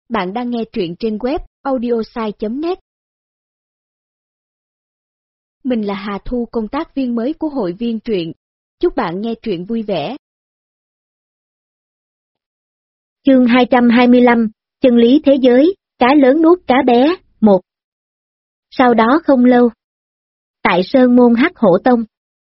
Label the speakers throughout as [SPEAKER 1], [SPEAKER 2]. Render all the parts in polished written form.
[SPEAKER 1] Bạn đang nghe truyện trên web audiosai.net. Mình là Hà Thu, công tác viên mới của hội viên truyện. Chúc bạn nghe truyện vui vẻ.
[SPEAKER 2] Chương 225, chân lý thế giới, cá lớn nuốt cá bé, 1. Sau đó không lâu, tại Sơn Môn Hắc Hổ Tông,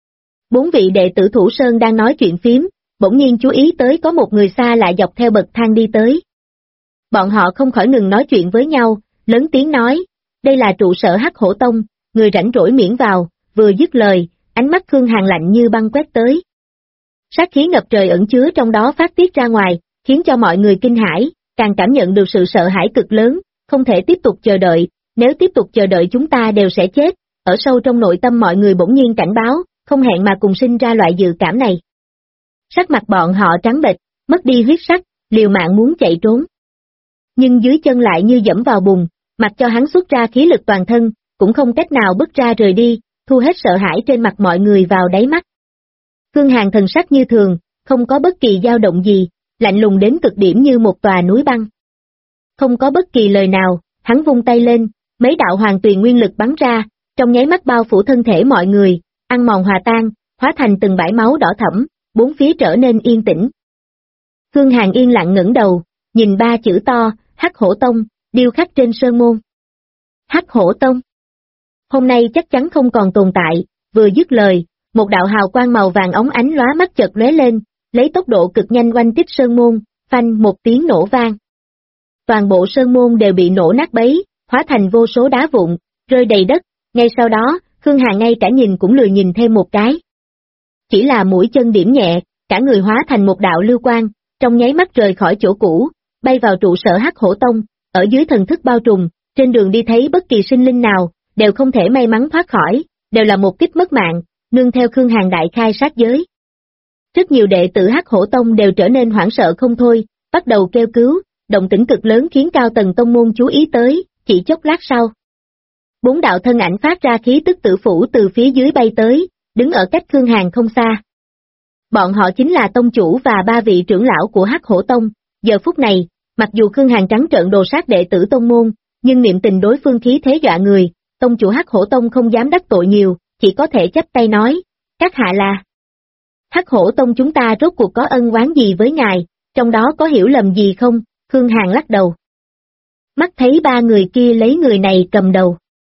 [SPEAKER 2] 4 vị đệ tử Thủ Sơn đang nói chuyện phím, bỗng nhiên chú ý tới có một người xa lạ dọc theo bậc thang đi tới. Bọn họ không khỏi ngừng nói chuyện với nhau, lớn tiếng nói, đây là trụ sở Hắc Hổ Tông, người rảnh rỗi miễn vào. Vừa dứt lời, ánh mắt Khương Hàn lạnh như băng quét tới. Sát khí ngập trời ẩn chứa trong đó phát tiết ra ngoài, khiến cho mọi người kinh hãi, càng cảm nhận được sự sợ hãi cực lớn, không thể tiếp tục chờ đợi, nếu tiếp tục chờ đợi chúng ta đều sẽ chết. Ở sâu trong nội tâm mọi người bỗng nhiên cảnh báo, không hẹn mà cùng sinh ra loại dự cảm này. Sắc mặt bọn họ trắng bệch, mất đi huyết sắc, liều mạng muốn chạy trốn. Nhưng dưới chân lại như dẫm vào bùn, mặc cho hắn xuất ra khí lực toàn thân, cũng không cách nào bước ra rời đi, thu hết sợ hãi trên mặt mọi người vào đáy mắt. Khương Hàn thần sắc như thường, không có bất kỳ dao động gì, lạnh lùng đến cực điểm như một tòa núi băng. Không có bất kỳ lời nào, hắn vung tay lên, mấy đạo hoàng tuyền nguyên lực bắn ra, trong nháy mắt bao phủ thân thể mọi người, ăn mòn hòa tan, hóa thành từng bãi máu đỏ thẫm, bốn phía trở nên yên tĩnh. Khương Hàn yên lặng ngẩng đầu, nhìn ba chữ to, Hắc Hổ Tông, điêu khắc trên sơn môn. Hắc Hổ Tông. Hôm nay chắc chắn không còn tồn tại, vừa dứt lời, một đạo hào quang màu vàng óng ánh lóa mắt chợt lóe lên, lấy tốc độ cực nhanh oanh kích sơn môn, phanh một tiếng nổ vang. Toàn bộ sơn môn đều bị nổ nát bấy, hóa thành vô số đá vụn, rơi đầy đất, ngay sau đó, Khương Hàn ngay cả nhìn cũng lười nhìn thêm một cái. Chỉ là mũi chân điểm nhẹ, cả người hóa thành một đạo lưu quang, trong nháy mắt rời khỏi chỗ cũ, bay vào trụ sở Hắc Hổ Tông, ở dưới thần thức bao trùm, trên đường đi thấy bất kỳ sinh linh nào, đều không thể may mắn thoát khỏi, đều là một kích mất mạng, nương theo Khương Hàn đại khai sát giới. Rất nhiều đệ tử Hắc Hổ Tông đều trở nên hoảng sợ không thôi, bắt đầu kêu cứu, động tĩnh cực lớn khiến cao tầng tông môn chú ý tới, chỉ chốc lát sau. 4 đạo thân ảnh phát ra khí tức tử phủ từ phía dưới bay tới, đứng ở cách Khương Hàn không xa. Bọn họ chính là tông chủ và 3 vị trưởng lão của Hắc Hổ Tông. Giờ phút này, mặc dù Khương Hàn trắng trợn đồ sát đệ tử tông môn, nhưng niệm tình đối phương khí thế dọa người, tông chủ Hắc Hổ Tông không dám đắc tội nhiều, chỉ có thể chắp tay nói, các hạ là Hắc Hổ Tông chúng ta rốt cuộc có ân oán gì với ngài, trong đó có hiểu lầm gì không? Khương Hàn lắc đầu. Mắt thấy 3 người kia lấy người này cầm đầu.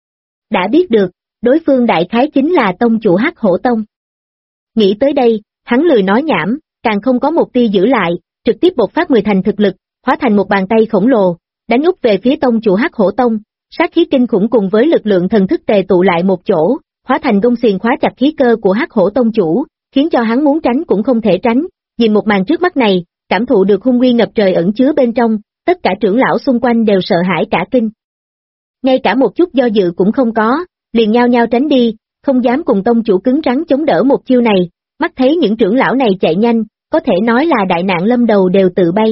[SPEAKER 2] Đã biết được, đối phương đại khái chính là tông chủ Hắc Hổ Tông. Nghĩ tới đây, hắn lười nói nhảm, càng không có một tia giữ lại, trực tiếp bộc phát 10 thành thực lực, hóa thành một bàn tay khổng lồ, đánh úp về phía tông chủ Hắc Hổ Tông, sát khí kinh khủng cùng với lực lượng thần thức tề tụ lại một chỗ, hóa thành gông xiềng khóa chặt khí cơ của Hắc Hổ Tông chủ, khiến cho hắn muốn tránh cũng không thể tránh. Nhìn một màn trước mắt này, cảm thụ được hung uy ngập trời ẩn chứa bên trong, tất cả trưởng lão xung quanh đều sợ hãi cả kinh. Ngay cả một chút do dự cũng không có, liền nhao nhao tránh đi, không dám cùng tông chủ cứng rắn chống đỡ một chiêu này, mắt thấy những trưởng lão này chạy nhanh, có thể nói là đại nạn lâm đầu đều tự bay.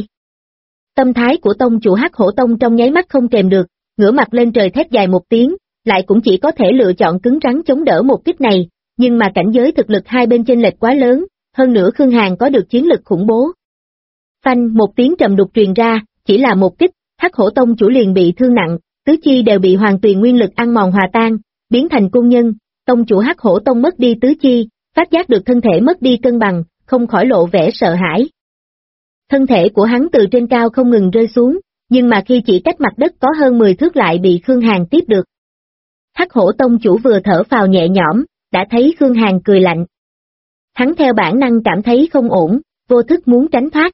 [SPEAKER 2] Tâm thái của tông chủ Hắc Hổ Tông trong nháy mắt không kềm được, ngửa mặt lên trời thét dài một tiếng, lại cũng chỉ có thể lựa chọn cứng rắn chống đỡ một kích này, nhưng mà cảnh giới thực lực hai bên chênh lệch quá lớn, hơn nữa Khương Hàn có được chiến lực khủng bố. Phanh một tiếng trầm đục truyền ra, chỉ là một kích, Hắc Hổ Tông chủ liền bị thương nặng, tứ chi đều bị hoàng tuyền nguyên lực ăn mòn hòa tan, biến thành cung nhân, tông chủ Hắc Hổ Tông mất đi tứ chi, phát giác được thân thể mất đi cân bằng, không khỏi lộ vẻ sợ hãi. Thân thể của hắn từ trên cao không ngừng rơi xuống, nhưng mà khi chỉ cách mặt đất có hơn 10 thước lại bị Khương Hàn tiếp được. Hắc Hổ Tông chủ vừa thở phào nhẹ nhõm, đã thấy Khương Hàn cười lạnh. Hắn theo bản năng cảm thấy không ổn, vô thức muốn tránh thoát.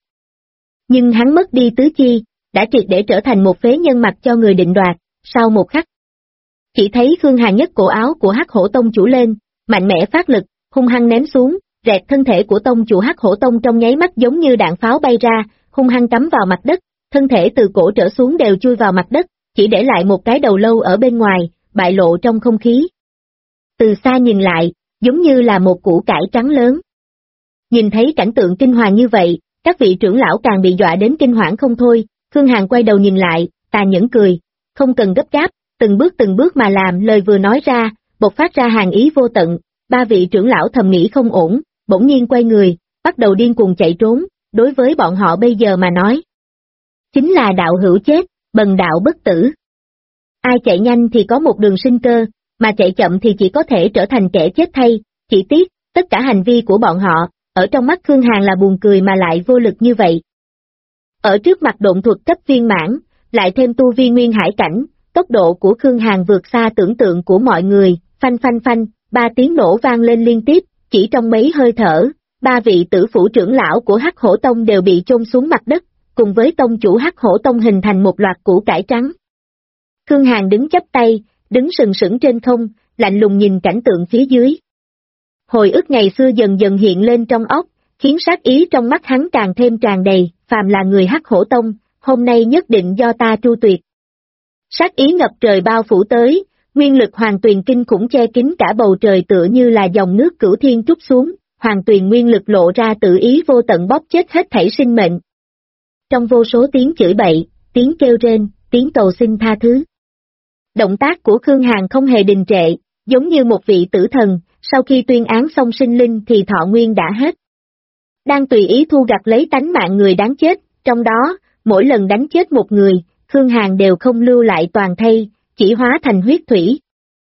[SPEAKER 2] Nhưng hắn mất đi tứ chi, đã triệt để trở thành một phế nhân mặc cho người định đoạt, sau một khắc. Chỉ thấy Khương Hàn nhấc cổ áo của Hắc Hổ Tông chủ lên, mạnh mẽ phát lực, hung hăng ném xuống, rẹt thân thể của tông chủ Hắc Hổ Tông trong nháy mắt giống như đạn pháo bay ra, hung hăng cắm vào mặt đất, thân thể từ cổ trở xuống đều chui vào mặt đất, chỉ để lại một cái đầu lâu ở bên ngoài, bại lộ trong không khí. Từ xa nhìn lại, giống như là một củ cải trắng lớn. Nhìn thấy cảnh tượng kinh hoàng như vậy, các vị trưởng lão càng bị dọa đến kinh hoảng không thôi, Khương Hàn quay đầu nhìn lại, tà nhẫn cười, không cần gấp gáp, từng bước mà làm. Lời vừa nói ra, bộc phát ra hàn ý vô tận, 3 vị trưởng lão thầm nghĩ không ổn, bỗng nhiên quay người, bắt đầu điên cuồng chạy trốn, đối với bọn họ bây giờ mà nói. Chính là đạo hữu chết, bần đạo bất tử. Ai chạy nhanh thì có một đường sinh cơ, mà chạy chậm thì chỉ có thể trở thành kẻ chết thay, chỉ tiếc, tất cả hành vi của bọn họ, ở trong mắt Khương Hàn là buồn cười mà lại vô lực như vậy. Ở trước mặt độn thuật cấp viên mãn, lại thêm tu vi nguyên hải cảnh, tốc độ của Khương Hàn vượt xa tưởng tượng của mọi người, phanh phanh phanh, 3 tiếng nổ vang lên liên tiếp, chỉ trong mấy hơi thở, 3 vị tử phủ trưởng lão của Hắc Hổ Tông đều bị chôn xuống mặt đất, cùng với tông chủ Hắc Hổ Tông hình thành một loạt củ cải trắng. Khương Hàn đứng chắp tay, đứng sừng sững trên không, lạnh lùng nhìn cảnh tượng phía dưới. Hồi ức ngày xưa dần dần hiện lên trong óc, khiến sát ý trong mắt hắn càng thêm tràn đầy, phàm là người Hắc Hổ Tông, hôm nay nhất định do ta tru tuyệt. Sát ý ngập trời bao phủ tới, nguyên lực hoàng tuyền kinh khủng che kín cả bầu trời tựa như là dòng nước cửu thiên trút xuống, hoàng tuyền nguyên lực lộ ra tự ý vô tận bóp chết hết thảy sinh mệnh. Trong vô số tiếng chửi bậy, tiếng kêu rên, tiếng cầu xin tha thứ. Động tác của Khương Hàn không hề đình trệ, giống như một vị tử thần, sau khi tuyên án xong sinh linh thì thọ nguyên đã hết. Đang tùy ý thu gặt lấy tánh mạng người đáng chết, trong đó, mỗi lần đánh chết một người, Khương Hàn đều không lưu lại toàn thây, chỉ hóa thành huyết thủy.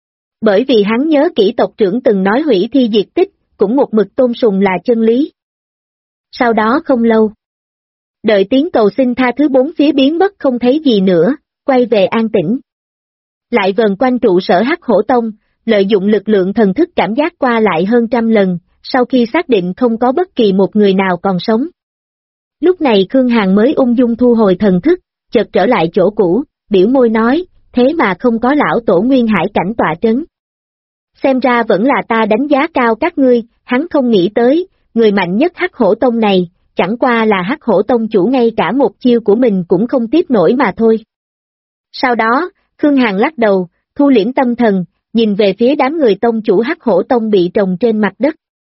[SPEAKER 2] Bởi vì hắn nhớ kỹ tộc trưởng từng nói hủy thi diệt tích, cũng một mực tôn sùng là chân lý. Sau đó không lâu, đợi tiếng cầu xin tha thứ bốn phía biến mất không thấy gì nữa, quay về an tĩnh. Lại vần quanh trụ sở Hắc Hổ Tông, lợi dụng lực lượng thần thức cảm giác qua lại hơn 100 lần, sau khi xác định không có bất kỳ một người nào còn sống. Lúc này Khương Hàn mới ung dung thu hồi thần thức, chợt trở lại chỗ cũ, biểu môi nói, thế mà không có lão tổ nguyên hải cảnh tọa trấn. Xem ra vẫn là ta đánh giá cao các ngươi, hắn không nghĩ tới, người mạnh nhất Hắc Hổ Tông này, chẳng qua là Hắc Hổ Tông chủ ngay cả một chiêu của mình cũng không tiếp nổi mà thôi. Sau đó, Khương Hàn lắc đầu, thu liễm tâm thần, nhìn về phía đám người tông chủ Hắc Hổ Tông bị trồng trên mặt đất.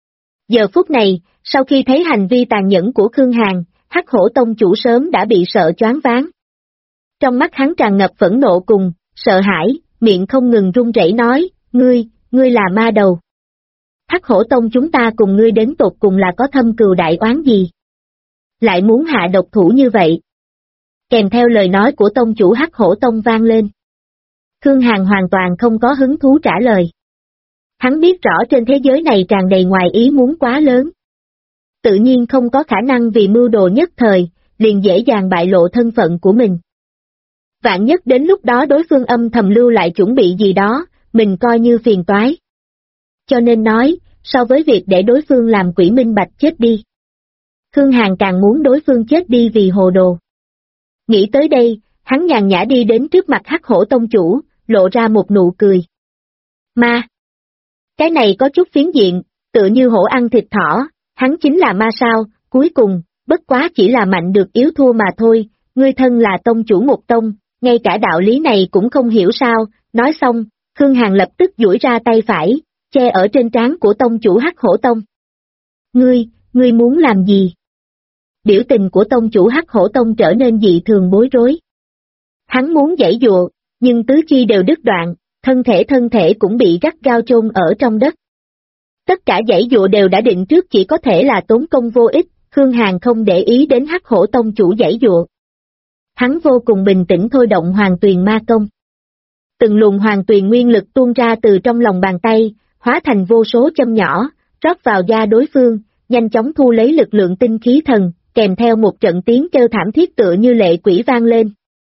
[SPEAKER 2] Giờ phút này, sau khi thấy hành vi tàn nhẫn của Khương Hàn, Hắc Hổ Tông chủ sớm đã bị sợ choáng váng. Trong mắt hắn tràn ngập phẫn nộ cùng, sợ hãi, miệng không ngừng run rẩy nói, ngươi là ma đầu. Hắc Hổ Tông chúng ta cùng ngươi đến tột cùng là có thâm cừu đại oán gì? Lại muốn hạ độc thủ như vậy? Kèm theo lời nói của tông chủ Hắc Hổ Tông vang lên. Khương Hàn hoàn toàn không có hứng thú trả lời. Hắn biết rõ trên thế giới này tràn đầy ngoài ý muốn quá lớn. Tự nhiên không có khả năng vì mưu đồ nhất thời, liền dễ dàng bại lộ thân phận của mình. Vạn nhất đến lúc đó đối phương âm thầm lưu lại chuẩn bị gì đó, mình coi như phiền toái. Cho nên nói, so với việc để đối phương làm quỷ minh bạch chết đi. Khương Hàn càng muốn đối phương chết đi vì hồ đồ. Nghĩ tới đây, hắn nhàn nhã đi đến trước mặt Hắc Hổ Tông chủ, lộ ra một nụ cười. Ma! Cái này có chút phiến diện, tựa như hổ ăn thịt thỏ, hắn chính là ma sao, cuối cùng, bất quá chỉ là mạnh được yếu thua mà thôi, ngươi thân là tông chủ một tông, ngay cả đạo lý này cũng không hiểu sao, nói xong, Khương Hàn lập tức duỗi ra tay phải, che ở trên trán của tông chủ Hắc Hổ Tông. Ngươi muốn làm gì? Biểu tình của tông chủ Hắc Hổ Tông trở nên dị thường bối rối. Hắn muốn giãy giụa, nhưng tứ chi đều đứt đoạn, thân thể cũng bị gắt gao chôn ở trong đất. Tất cả giãy giụa đều đã định trước chỉ có thể là tốn công vô ích, Khương Hàn không để ý đến Hắc Hổ Tông chủ giãy giụa. Hắn vô cùng bình tĩnh thôi động Hoàng Tuyền Ma Công. Từng luồng Hoàng Tuyền nguyên lực tuôn ra từ trong lòng bàn tay, hóa thành vô số châm nhỏ, rót vào da đối phương, nhanh chóng thu lấy lực lượng tinh khí thần, kèm theo một trận tiếng kêu thảm thiết tựa như lệ quỷ vang lên.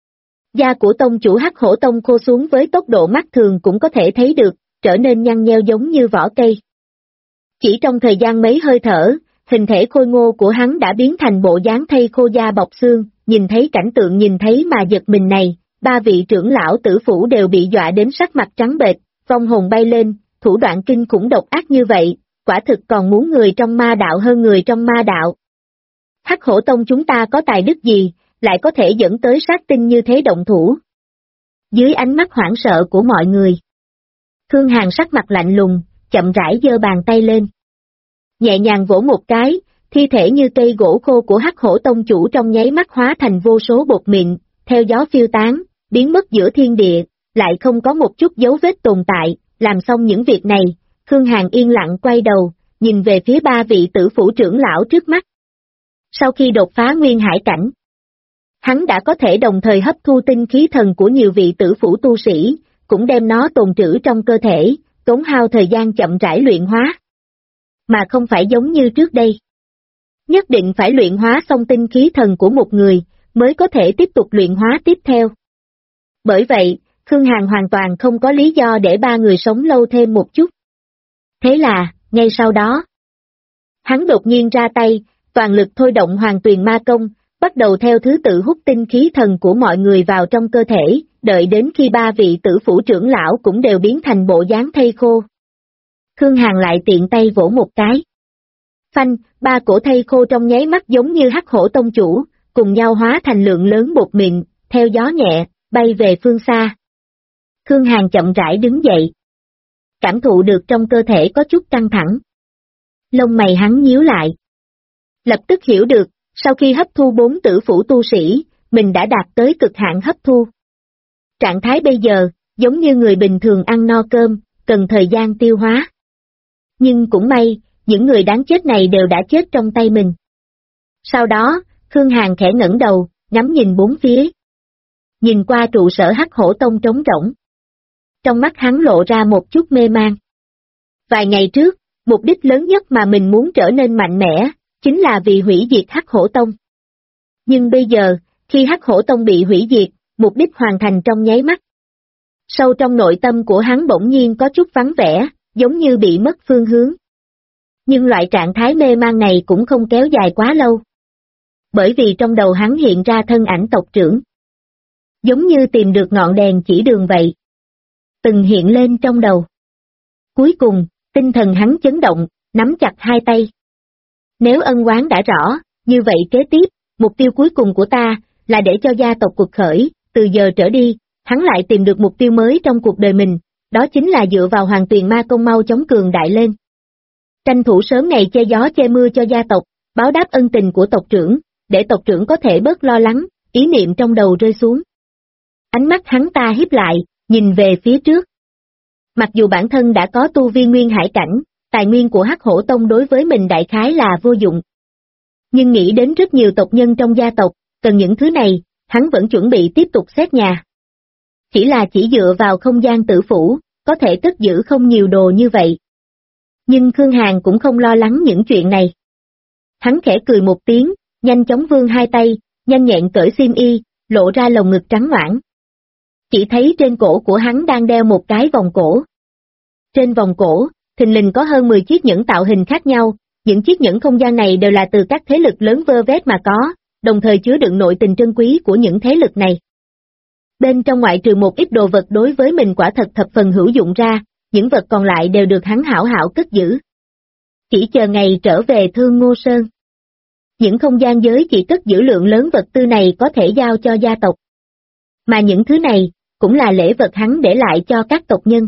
[SPEAKER 2] Da của tông chủ Hắc Hổ Tông khô xuống với tốc độ mắt thường cũng có thể thấy được, trở nên nhăn nheo giống như vỏ cây. Chỉ trong thời gian mấy hơi thở, hình thể khôi ngô của hắn đã biến thành bộ dáng thây khô da bọc xương, nhìn thấy cảnh tượng nhìn thấy mà giật mình này, 3 vị trưởng lão tử phủ đều bị dọa đến sắc mặt trắng bệch, vong hồn bay lên, thủ đoạn kinh khủng độc ác như vậy, quả thực còn muốn người trong ma đạo hơn người trong ma đạo. Hắc Hổ Tông chúng ta có tài đức gì, lại có thể dẫn tới sát tinh như thế động thủ. Dưới ánh mắt hoảng sợ của mọi người, Khương Hàn sắc mặt lạnh lùng, chậm rãi giơ bàn tay lên. Nhẹ nhàng vỗ một cái, thi thể như cây gỗ khô của Hắc Hổ Tông chủ trong nháy mắt hóa thành vô số bột mịn, theo gió phiêu tán, biến mất giữa thiên địa, lại không có một chút dấu vết tồn tại. Làm xong những việc này, Khương Hàn yên lặng quay đầu, nhìn về phía 3 vị tử phủ trưởng lão trước mắt. Sau khi đột phá nguyên hải cảnh, Hắn đã có thể đồng thời hấp thu tinh khí thần của nhiều vị tử phủ tu sĩ, cũng đem nó tồn trữ trong cơ thể, tốn hao thời gian chậm rãi luyện hóa. Mà không phải giống như trước đây. Nhất định phải luyện hóa xong tinh khí thần của một người, mới có thể tiếp tục luyện hóa tiếp theo. Bởi vậy, Khương Hàn hoàn toàn không có lý do để ba người sống lâu thêm một chút. Thế là, ngay sau đó, hắn đột nhiên ra tay, toàn lực thôi động Hoàng Tuyền Ma Công, bắt đầu theo thứ tự hút tinh khí thần của mọi người vào trong cơ thể, đợi đến khi ba vị tử phủ trưởng lão cũng đều biến thành bộ dáng thây khô. Khương Hàn lại tiện tay vỗ một cái. Phanh, ba cổ thây khô trong nháy mắt giống như hắc hổ tông chủ, cùng nhau hóa thành lượng lớn bột mịn, theo gió nhẹ, bay về phương xa. Khương Hàn chậm rãi đứng dậy. Cảm thụ được trong cơ thể có chút căng thẳng. Lông mày hắn nhíu lại. Lập tức hiểu được, sau khi hấp thu 4 tử phủ tu sĩ, mình đã đạt tới cực hạn hấp thu. Trạng thái bây giờ, giống như người bình thường ăn no cơm, cần thời gian tiêu hóa. Nhưng cũng may, những người đáng chết này đều đã chết trong tay mình. Sau đó, Khương Hàn khẽ ngẩng đầu, ngắm nhìn bốn phía. Nhìn qua trụ sở Hắc Hổ Tông trống rỗng. Trong mắt hắn lộ ra một chút mê man. Vài ngày trước, mục đích lớn nhất mà mình muốn trở nên mạnh mẽ, chính là vì hủy diệt Hắc Hổ Tông. Nhưng bây giờ, khi Hắc Hổ Tông bị hủy diệt, mục đích hoàn thành trong nháy mắt. Sâu trong nội tâm của hắn bỗng nhiên có chút vắng vẻ, giống như bị mất phương hướng. Nhưng loại trạng thái mê man này cũng không kéo dài quá lâu. Bởi vì trong đầu hắn hiện ra thân ảnh tộc trưởng. Giống như tìm được ngọn đèn chỉ đường vậy. Từng hiện lên trong đầu. Cuối cùng, tinh thần hắn chấn động, nắm chặt hai tay. Nếu ân oán đã rõ, như vậy kế tiếp, mục tiêu cuối cùng của ta, là để cho gia tộc cuộc khởi, từ giờ trở đi, hắn lại tìm được mục tiêu mới trong cuộc đời mình, đó chính là dựa vào Hoàng Tuyền Ma Công mau chóng cường đại lên. Tranh thủ sớm ngày che gió che mưa cho gia tộc, báo đáp ân tình của tộc trưởng, để tộc trưởng có thể bớt lo lắng, ý niệm trong đầu rơi xuống. Ánh mắt hắn ta híp lại, nhìn về phía trước. Mặc dù bản thân đã có tu vi nguyên hải cảnh, tài nguyên của Hắc Hổ Tông đối với mình đại khái là vô dụng. Nhưng nghĩ đến rất nhiều tộc nhân trong gia tộc, cần những thứ này, hắn vẫn chuẩn bị tiếp tục xét nhà. Chỉ dựa vào không gian tử phủ, có thể cất giữ không nhiều đồ như vậy. Nhưng Khương Hàn cũng không lo lắng những chuyện này. Hắn khẽ cười một tiếng, nhanh chóng vươn hai tay, nhanh nhẹn cởi xiêm y, lộ ra lồng ngực trắng nõn. Chỉ thấy trên cổ của hắn đang đeo một cái vòng cổ. Trên vòng cổ, thình lình có hơn 10 chiếc nhẫn tạo hình khác nhau, những chiếc nhẫn không gian này đều là từ các thế lực lớn vơ vét mà có, đồng thời chứa đựng nội tình trân quý của những thế lực này. Bên trong ngoại trừ một ít đồ vật đối với mình quả thật thập phần hữu dụng ra, những vật còn lại đều được hắn hảo hảo cất giữ. Chỉ chờ ngày trở về Thương Ngô Sơn. Những không gian giới chỉ cất giữ lượng lớn vật tư này có thể giao cho gia tộc. Mà những thứ này, cũng là lễ vật hắn để lại cho các tộc nhân.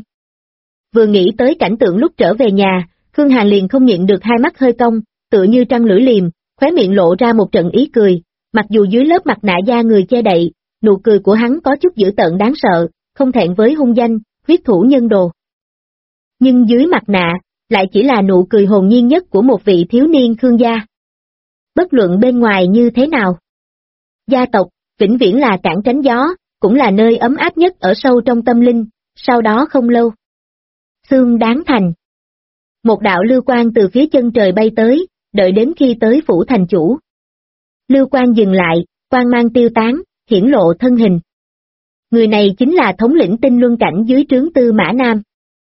[SPEAKER 2] Vừa nghĩ tới cảnh tượng lúc trở về nhà, Khương Hàn liền không nhịn được hai mắt hơi cong, tựa như trăng lưỡi liềm, khóe miệng lộ ra một trận ý cười, mặc dù dưới lớp mặt nạ da người che đậy, nụ cười của hắn có chút dữ tợn đáng sợ, không thẹn với hung danh, huyết thủ nhân đồ. Nhưng dưới mặt nạ, lại chỉ là nụ cười hồn nhiên nhất của một vị thiếu niên Khương gia. Bất luận bên ngoài như thế nào. Gia tộc, vĩnh viễn là cản tránh gió, cũng là nơi ấm áp nhất ở sâu trong tâm linh, sau đó không lâu. Xương Đáng Thành. Một đạo lưu quang từ phía chân trời bay tới, đợi đến khi tới phủ thành chủ. Lưu quang dừng lại, quang mang tiêu tán, hiển lộ thân hình. Người này chính là thống lĩnh tinh luân cảnh dưới trướng Tư Mã Nam.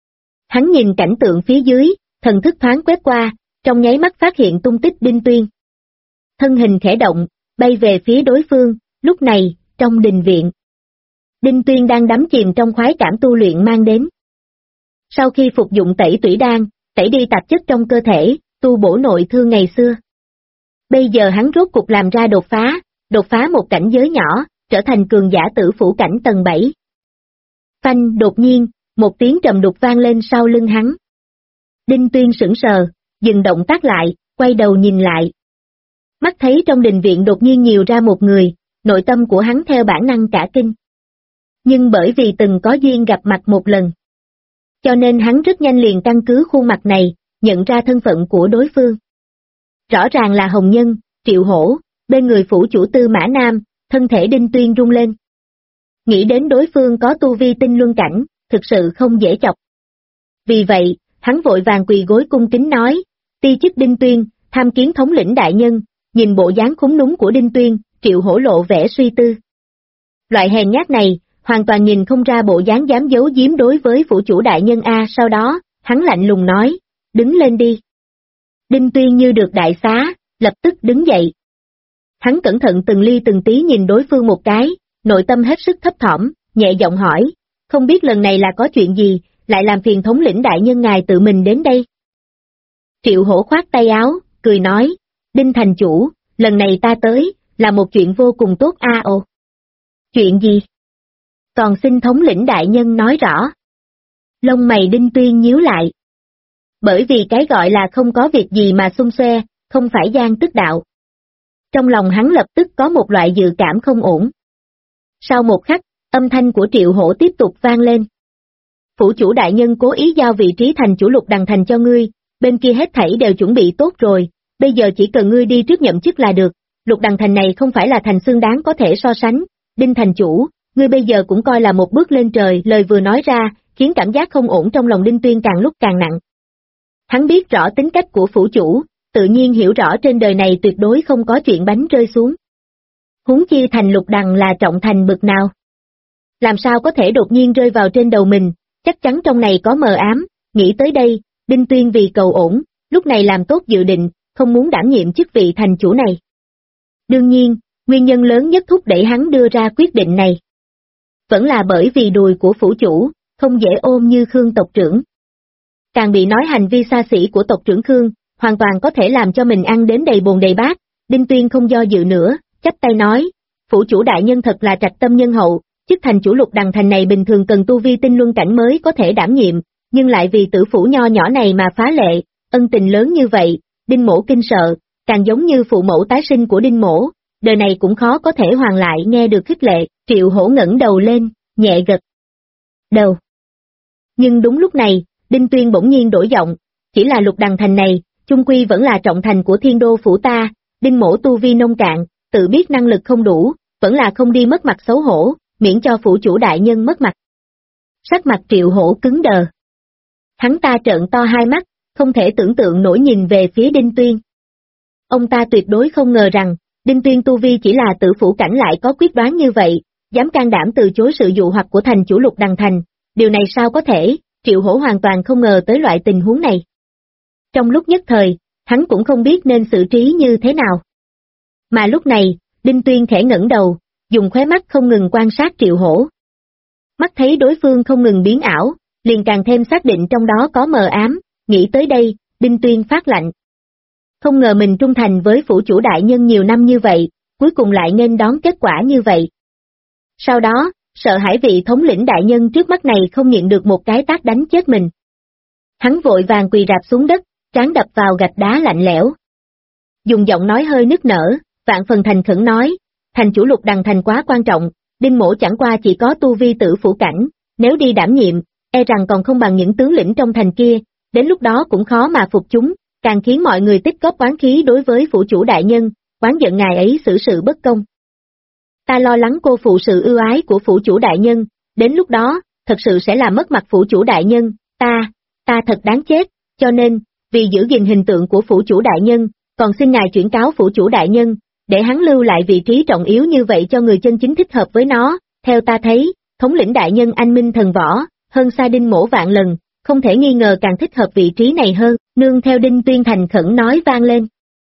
[SPEAKER 2] Hắn nhìn cảnh tượng phía dưới, thần thức thoáng quét qua, trong nháy mắt phát hiện tung tích Đinh Tuyên. Thân hình khẽ động, bay về phía đối phương, lúc này, trong đình viện. Đinh Tuyên đang đắm chìm trong khoái cảm tu luyện mang đến. Sau khi phục dụng tẩy tủy đan, tẩy đi tạp chất trong cơ thể, tu bổ nội thương ngày xưa. Bây giờ hắn rốt cục làm ra đột phá một cảnh giới nhỏ, trở thành cường giả tử phủ cảnh tầng 7. Phanh, đột nhiên, một tiếng trầm đục vang lên sau lưng hắn. Đinh Tuyên sững sờ, dừng động tác lại, quay đầu nhìn lại. Mắt thấy trong đình viện đột nhiên nhiều ra một người, nội tâm của hắn theo bản năng cả kinh. Nhưng bởi vì từng có duyên gặp mặt một lần, cho nên hắn rất nhanh liền căn cứ khuôn mặt này, nhận ra thân phận của đối phương. Rõ ràng là Hồng Nhân, Triệu Hổ, bên người phủ chủ Tư Mã Nam, thân thể Đinh Tuyên rung lên. Nghĩ đến đối phương có tu vi tinh luân cảnh, thực sự không dễ chọc. Vì vậy, hắn vội vàng quỳ gối cung kính nói, ti chức Đinh Tuyên, tham kiến thống lĩnh đại nhân. Nhìn bộ dáng khúm núm của Đinh Tuyên, Triệu Hổ lộ vẻ suy tư. Loại hèn nhát này, hoàn toàn nhìn không ra bộ dáng dám giấu giếm đối với phủ chủ đại nhân a. Sau đó, hắn lạnh lùng nói, đứng lên đi. Đinh Tuyên như được đại xá, lập tức đứng dậy. Hắn cẩn thận từng ly từng tí nhìn đối phương một cái, nội tâm hết sức thấp thỏm, nhẹ giọng hỏi, không biết lần này là có chuyện gì, lại làm phiền thống lĩnh đại nhân ngài tự mình đến đây. Triệu Hổ khoát tay áo, cười nói, Đinh thành chủ, lần này ta tới, là một chuyện vô cùng tốt a. Ồ. Chuyện gì? Còn xin thống lĩnh đại nhân nói rõ. Lông mày Đinh Tuyên nhíu lại. Bởi vì cái gọi là không có việc gì mà xung xoe, không phải gian tức đạo. Trong lòng hắn lập tức có một loại dự cảm không ổn. Sau một khắc, âm thanh của Triệu Hổ tiếp tục vang lên. Phủ chủ đại nhân cố ý giao vị trí thành chủ Lục Đằng Thành cho ngươi, bên kia hết thảy đều chuẩn bị tốt rồi, bây giờ chỉ cần ngươi đi trước nhậm chức là được. Lục Đằng Thành này không phải là thành xương đáng có thể so sánh. Đinh thành chủ, ngươi bây giờ cũng coi là một bước lên trời. Lời vừa nói ra, khiến cảm giác không ổn trong lòng Đinh Tuyên càng lúc càng nặng. Hắn biết rõ tính cách của phủ chủ, tự nhiên hiểu rõ trên đời này tuyệt đối không có chuyện bánh rơi xuống. Huống chi thành Lục Đằng là trọng thành bực nào. Làm sao có thể đột nhiên rơi vào trên đầu mình, chắc chắn trong này có mờ ám. Nghĩ tới đây, Đinh Tuyên vì cầu ổn, lúc này làm tốt dự định, không muốn đảm nhiệm chức vị thành chủ này. Đương nhiên, nguyên nhân lớn nhất thúc đẩy hắn đưa ra quyết định này vẫn là bởi vì đùi của phủ chủ, không dễ ôm như Khương tộc trưởng. Càng bị nói hành vi xa xỉ của tộc trưởng Khương, hoàn toàn có thể làm cho mình ăn đến đầy bồn đầy bát. Đinh Tuyên không do dự nữa, chắp tay nói, phủ chủ đại nhân thật là trạch tâm nhân hậu, chức thành chủ Lục Đằng Thành này bình thường cần tu vi tinh luân cảnh mới có thể đảm nhiệm, nhưng lại vì tử phủ nho nhỏ này mà phá lệ, ân tình lớn như vậy, Đinh mỗ kinh sợ, càng giống như phụ mẫu tái sinh của Đinh mỗ, đời này cũng khó có thể hoàn lại. Nghe được khích lệ, Triệu Hổ ngẩng đầu lên, nhẹ gật đầu. Nhưng đúng lúc này, Đinh Tuyên bỗng nhiên đổi giọng, chỉ là Lục Đằng Thành này, chung quy vẫn là trọng thành của Thiên Đô phủ ta, Đinh mỗ tu vi nông cạn, tự biết năng lực không đủ, vẫn là không đi mất mặt xấu hổ, miễn cho phủ chủ đại nhân mất mặt. Sắc mặt Triệu Hổ cứng đờ. Hắn ta trợn to hai mắt, không thể tưởng tượng nổi nhìn về phía Đinh Tuyên. Ông ta tuyệt đối không ngờ rằng, Đinh Tuyên tu vi chỉ là tử phủ cảnh lại có quyết đoán như vậy, dám can đảm từ chối sự dụ hoặc của thành chủ Lục Đằng Thành, điều này sao có thể, Triệu Hổ hoàn toàn không ngờ tới loại tình huống này. Trong lúc nhất thời, hắn cũng không biết nên xử trí như thế nào. Mà lúc này, Đinh Tuyên khẽ ngẩng đầu, dùng khóe mắt không ngừng quan sát Triệu Hổ. Mắt thấy đối phương không ngừng biến ảo, liền càng thêm xác định trong đó có mờ ám, nghĩ tới đây, Đinh Tuyên phát lạnh. Không ngờ mình trung thành với phủ chủ đại nhân nhiều năm như vậy, cuối cùng lại nghênh đón kết quả như vậy. Sau đó, sợ hãi vị thống lĩnh đại nhân trước mắt này không nhịn được một cái tát đánh chết mình. Hắn vội vàng quỳ rạp xuống đất, trán đập vào gạch đá lạnh lẽo. Dùng giọng nói hơi nức nở, vạn phần thành khẩn nói, thành chủ Lục Đằng Thành quá quan trọng, Đinh mỗ chẳng qua chỉ có tu vi tử phủ cảnh, nếu đi đảm nhiệm, e rằng còn không bằng những tướng lĩnh trong thành kia, đến lúc đó cũng khó mà phục chúng, càng khiến mọi người tích góp oán khí đối với phủ chủ đại nhân, oán giận ngài ấy xử sự bất công. Ta lo lắng cô phụ sự ưu ái của phủ chủ đại nhân, đến lúc đó, thật sự sẽ làm mất mặt phủ chủ đại nhân, ta thật đáng chết, cho nên, vì giữ gìn hình tượng của phủ chủ đại nhân, còn xin ngài chuyển cáo phủ chủ đại nhân, để hắn lưu lại vị trí trọng yếu như vậy cho người chân chính thích hợp với nó. Theo ta thấy, thống lĩnh đại nhân anh minh thần võ, hơn xa Đinh mỗ vạn lần, không thể nghi ngờ càng thích hợp vị trí này hơn, nương theo Đinh Tuyên thành khẩn nói vang lên.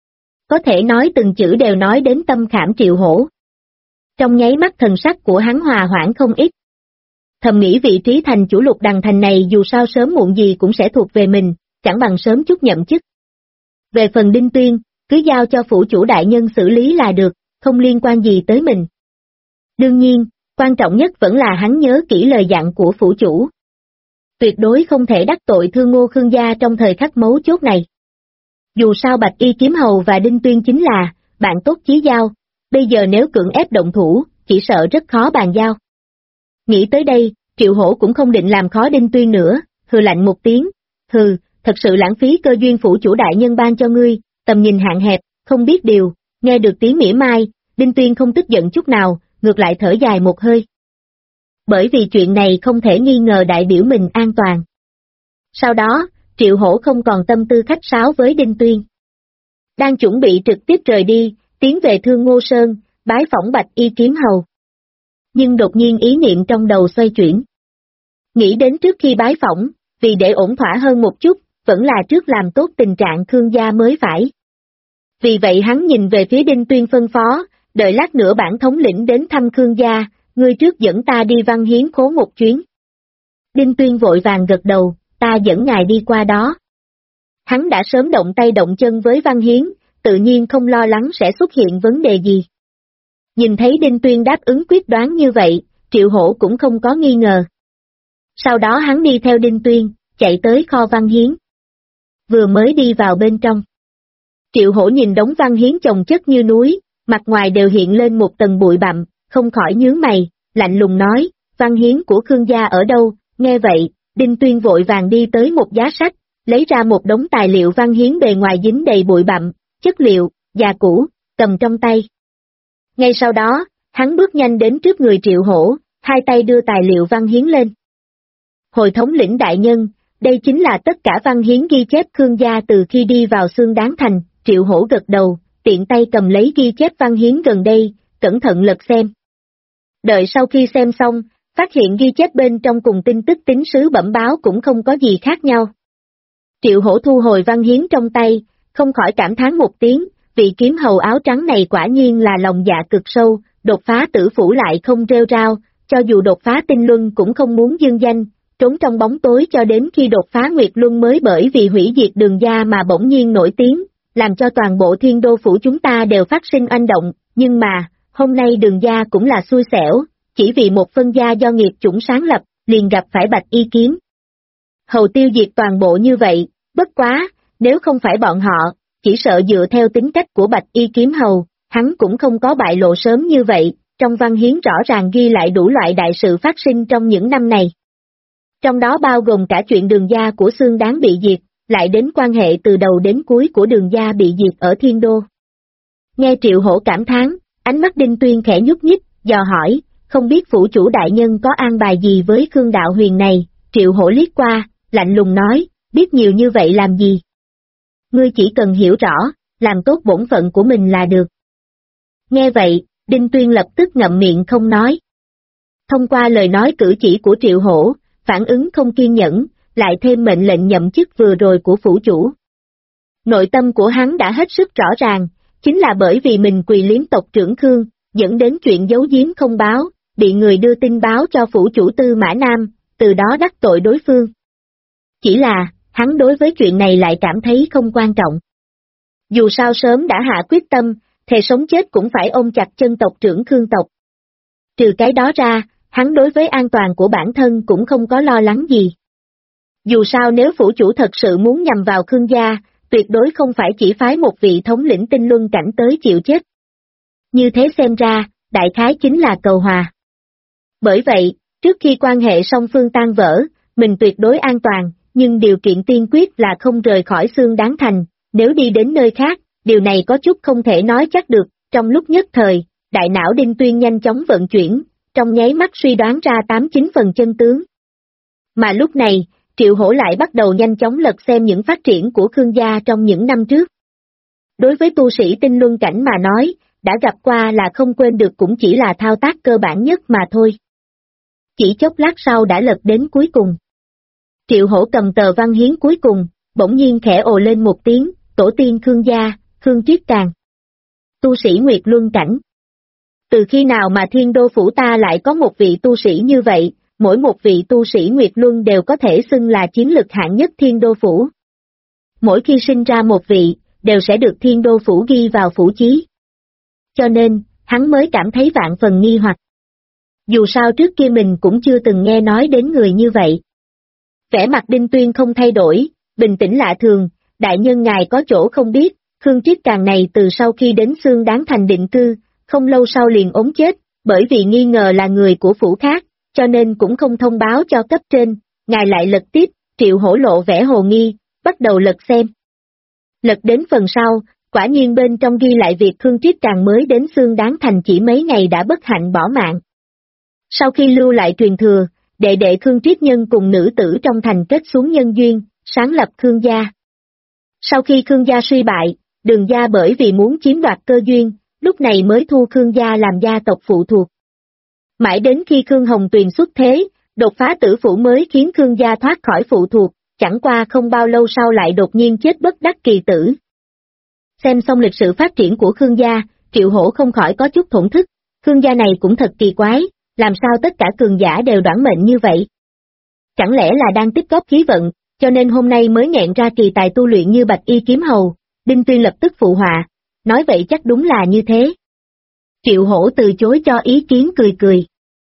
[SPEAKER 2] Có thể nói từng chữ đều nói đến tâm khảm Triệu Hổ. Trong nháy mắt thần sắc của hắn hòa hoãn không ít. Thầm nghĩ vị trí thành chủ Lục Đằng Thành này dù sao sớm muộn gì cũng sẽ thuộc về mình, chẳng bằng sớm chút nhậm chức. Về phần Đinh Tuyên, cứ giao cho phủ chủ đại nhân xử lý là được, không liên quan gì tới mình. Đương nhiên, quan trọng nhất vẫn là hắn nhớ kỹ lời dặn của phủ chủ. Tuyệt đối không thể đắc tội Thương Ngô Khương gia trong thời khắc mấu chốt này. Dù sao Bạch Y Kiếm Hầu và Đinh Tuyên chính là bạn tốt chí giao, bây giờ nếu cưỡng ép động thủ, chỉ sợ rất khó bàn giao. Nghĩ tới đây, Triệu Hổ cũng không định làm khó Đinh Tuyên nữa, hừ lạnh một tiếng, hừ, thật sự lãng phí cơ duyên phủ chủ đại nhân ban cho ngươi, tầm nhìn hạn hẹp, không biết điều. Nghe được tiếng mỉa mai, Đinh Tuyên không tức giận chút nào, ngược lại thở dài một hơi. Bởi vì chuyện này không thể nghi ngờ đại biểu mình an toàn. Sau đó, Triệu Hổ không còn tâm tư khách sáo với Đinh Tuyên. Đang chuẩn bị trực tiếp rời đi, tiến về Thương Ngô Sơn, bái phỏng Bạch Y Kiếm Hầu. Nhưng đột nhiên ý niệm trong đầu xoay chuyển. Nghĩ đến trước khi bái phỏng, vì để ổn thỏa hơn một chút, vẫn là trước làm tốt tình trạng Khương gia mới phải. Vì vậy hắn nhìn về phía Đinh Tuyên phân phó, đợi lát nữa bản thống lĩnh đến thăm Khương gia, ngươi trước dẫn ta đi Văn Hiến Khố một chuyến. Đinh Tuyên vội vàng gật đầu, ta dẫn ngài đi qua đó. Hắn đã sớm động tay động chân với Văn Hiến, tự nhiên không lo lắng sẽ xuất hiện vấn đề gì. Nhìn thấy Đinh Tuyên đáp ứng quyết đoán như vậy, Triệu Hổ cũng không có nghi ngờ. Sau đó hắn đi theo Đinh Tuyên, chạy tới kho Văn Hiến. Vừa mới đi vào bên trong. Triệu Hổ nhìn đống Văn Hiến chồng chất như núi, mặt ngoài đều hiện lên một tầng bụi bặm, không khỏi nhướng mày, lạnh lùng nói, Văn Hiến của Khương gia ở đâu? Nghe vậy, Đinh Tuyên vội vàng đi tới một giá sách, lấy ra một đống tài liệu Văn Hiến bề ngoài dính đầy bụi bặm, chất liệu, già cũ, cầm trong tay. Ngay sau đó, hắn bước nhanh đến trước người Triệu Hổ, hai tay đưa tài liệu Văn Hiến lên. Hồi thống lĩnh đại nhân, đây chính là tất cả Văn Hiến ghi chép Khương gia từ khi đi vào Xương Đáng Thành. Triệu Hổ gật đầu, tiện tay cầm lấy ghi chép Văn Hiến gần đây, cẩn thận lật xem. Đợi sau khi xem xong, phát hiện ghi chép bên trong cùng tin tức tín sứ bẩm báo cũng không có gì khác nhau. Triệu Hổ thu hồi Văn Hiến trong tay, không khỏi cảm thán một tiếng, vị kiếm hầu áo trắng này quả nhiên là lòng dạ cực sâu, đột phá tử phủ lại không rêu rao, cho dù đột phá tinh luân cũng không muốn dương danh, trốn trong bóng tối cho đến khi đột phá nguyệt luân mới bởi vì hủy diệt Đường gia mà bỗng nhiên nổi tiếng, làm cho toàn bộ Thiên Đô phủ chúng ta đều phát sinh oanh động, nhưng mà, hôm nay Đường gia cũng là xui xẻo, chỉ vì một phân gia do nghiệp chủng sáng lập, liền gặp phải Bạch Y Kiếm hầu tiêu diệt toàn bộ như vậy, bất quá, nếu không phải bọn họ, chỉ sợ dựa theo tính cách của Bạch Y Kiếm hầu, hắn cũng không có bại lộ sớm như vậy, trong Văn Hiến rõ ràng ghi lại đủ loại đại sự phát sinh trong những năm này. Trong đó bao gồm cả chuyện Đường gia của Xương Đáng bị diệt, lại đến quan hệ từ đầu đến cuối của Đường gia bị diệt ở Thiên Đô. Nghe Triệu Hổ cảm thán, ánh mắt Đinh Tuyên khẽ nhúc nhích, dò hỏi, không biết phủ chủ đại nhân có an bài gì với Khương Đạo Huyền này. Triệu Hổ liếc qua, lạnh lùng nói, biết nhiều như vậy làm gì? Ngươi chỉ cần hiểu rõ, làm tốt bổn phận của mình là được. Nghe vậy, Đinh Tuyên lập tức ngậm miệng không nói. Thông qua lời nói cử chỉ của Triệu Hổ, phản ứng không kiên nhẫn, lại thêm mệnh lệnh nhậm chức vừa rồi của phủ chủ. Nội tâm của hắn đã hết sức rõ ràng, chính là bởi vì mình quỳ liếm tộc trưởng Khương, dẫn đến chuyện giấu giếm không báo, bị người đưa tin báo cho phủ chủ Tư Mã Nam, từ đó đắc tội đối phương. Chỉ là, hắn đối với chuyện này lại cảm thấy không quan trọng. Dù sao sớm đã hạ quyết tâm, thề sống chết cũng phải ôm chặt chân tộc trưởng Khương tộc. Trừ cái đó ra, hắn đối với an toàn của bản thân cũng không có lo lắng gì. Dù sao nếu phủ chủ thật sự muốn nhằm vào Khương gia, tuyệt đối không phải chỉ phái một vị thống lĩnh tinh luân cảnh tới chịu chết. Như thế xem ra, đại khái chính là cầu hòa. Bởi vậy, trước khi quan hệ song phương tan vỡ, mình tuyệt đối an toàn, nhưng điều kiện tiên quyết là không rời khỏi Xương Đáng Thành, nếu đi đến nơi khác, điều này có chút không thể nói chắc được. Trong lúc nhất thời, đại não Đinh Tuyên nhanh chóng vận chuyển, trong nháy mắt suy đoán ra 8-9 phần chân tướng. Mà lúc này, Triệu Hổ lại bắt đầu nhanh chóng lật xem những phát triển của Khương gia trong những năm trước. Đối với tu sĩ tinh luân cảnh mà nói, đã gặp qua là không quên được cũng chỉ là thao tác cơ bản nhất mà thôi. Chỉ chốc lát sau đã lật đến cuối cùng. Triệu Hổ cầm tờ Văn Hiến cuối cùng, bỗng nhiên khẽ ồ lên một tiếng, tổ tiên Khương gia, Khương Triết Càng. Tu sĩ Nguyệt Luân cảnh. Từ khi nào mà Thiên Đô phủ ta lại có một vị tu sĩ như vậy, mỗi một vị tu sĩ Nguyệt Luân đều có thể xưng là chiến lực hạng nhất Thiên Đô phủ. Mỗi khi sinh ra một vị, đều sẽ được Thiên Đô phủ ghi vào phủ chí. Cho nên, hắn mới cảm thấy vạn phần nghi hoặc. Dù sao trước kia mình cũng chưa từng nghe nói đến người như vậy. Vẻ mặt Đinh Tuyên không thay đổi, bình tĩnh lạ thường, đại nhân ngài có chỗ không biết, Khương Triết Càng này từ sau khi đến Xương Đáng Thành định cư, không lâu sau liền ốm chết, bởi vì nghi ngờ là người của phủ khác, cho nên cũng không thông báo cho cấp trên, ngài lại lật tiếp, Triệu Hổ lộ vẻ hồ nghi, bắt đầu lật xem. Lật đến phần sau, Quả nhiên bên trong ghi lại việc Khương Triết Tràng mới đến Xương Đáng Thành chỉ mấy ngày đã bất hạnh bỏ mạng. Sau khi lưu lại truyền thừa, đệ đệ Khương Triết Nhân cùng nữ tử trong thành kết xuống nhân duyên, sáng lập Khương gia. Sau khi Khương gia suy bại, Đường gia bởi vì muốn chiếm đoạt cơ duyên, lúc này mới thu Khương gia làm gia tộc phụ thuộc. Mãi đến khi Khương Hồng Tuyền xuất thế, đột phá tử phủ mới khiến Khương gia thoát khỏi phụ thuộc, chẳng qua không bao lâu sau lại đột nhiên chết bất đắc kỳ tử. Xem xong lịch sử phát triển của Khương gia, Triệu Hổ không khỏi có chút thổn thức, Khương gia này cũng thật kỳ quái, làm sao tất cả cường giả đều đoản mệnh như vậy? Chẳng lẽ là đang tích góp khí vận, cho nên hôm nay mới nghẹn ra kỳ tài tu luyện như Bạch Y Kiếm Hầu? Đinh Tuyên lập tức phụ họa, nói vậy chắc đúng là như thế. Triệu Hổ từ chối cho ý kiến cười cười.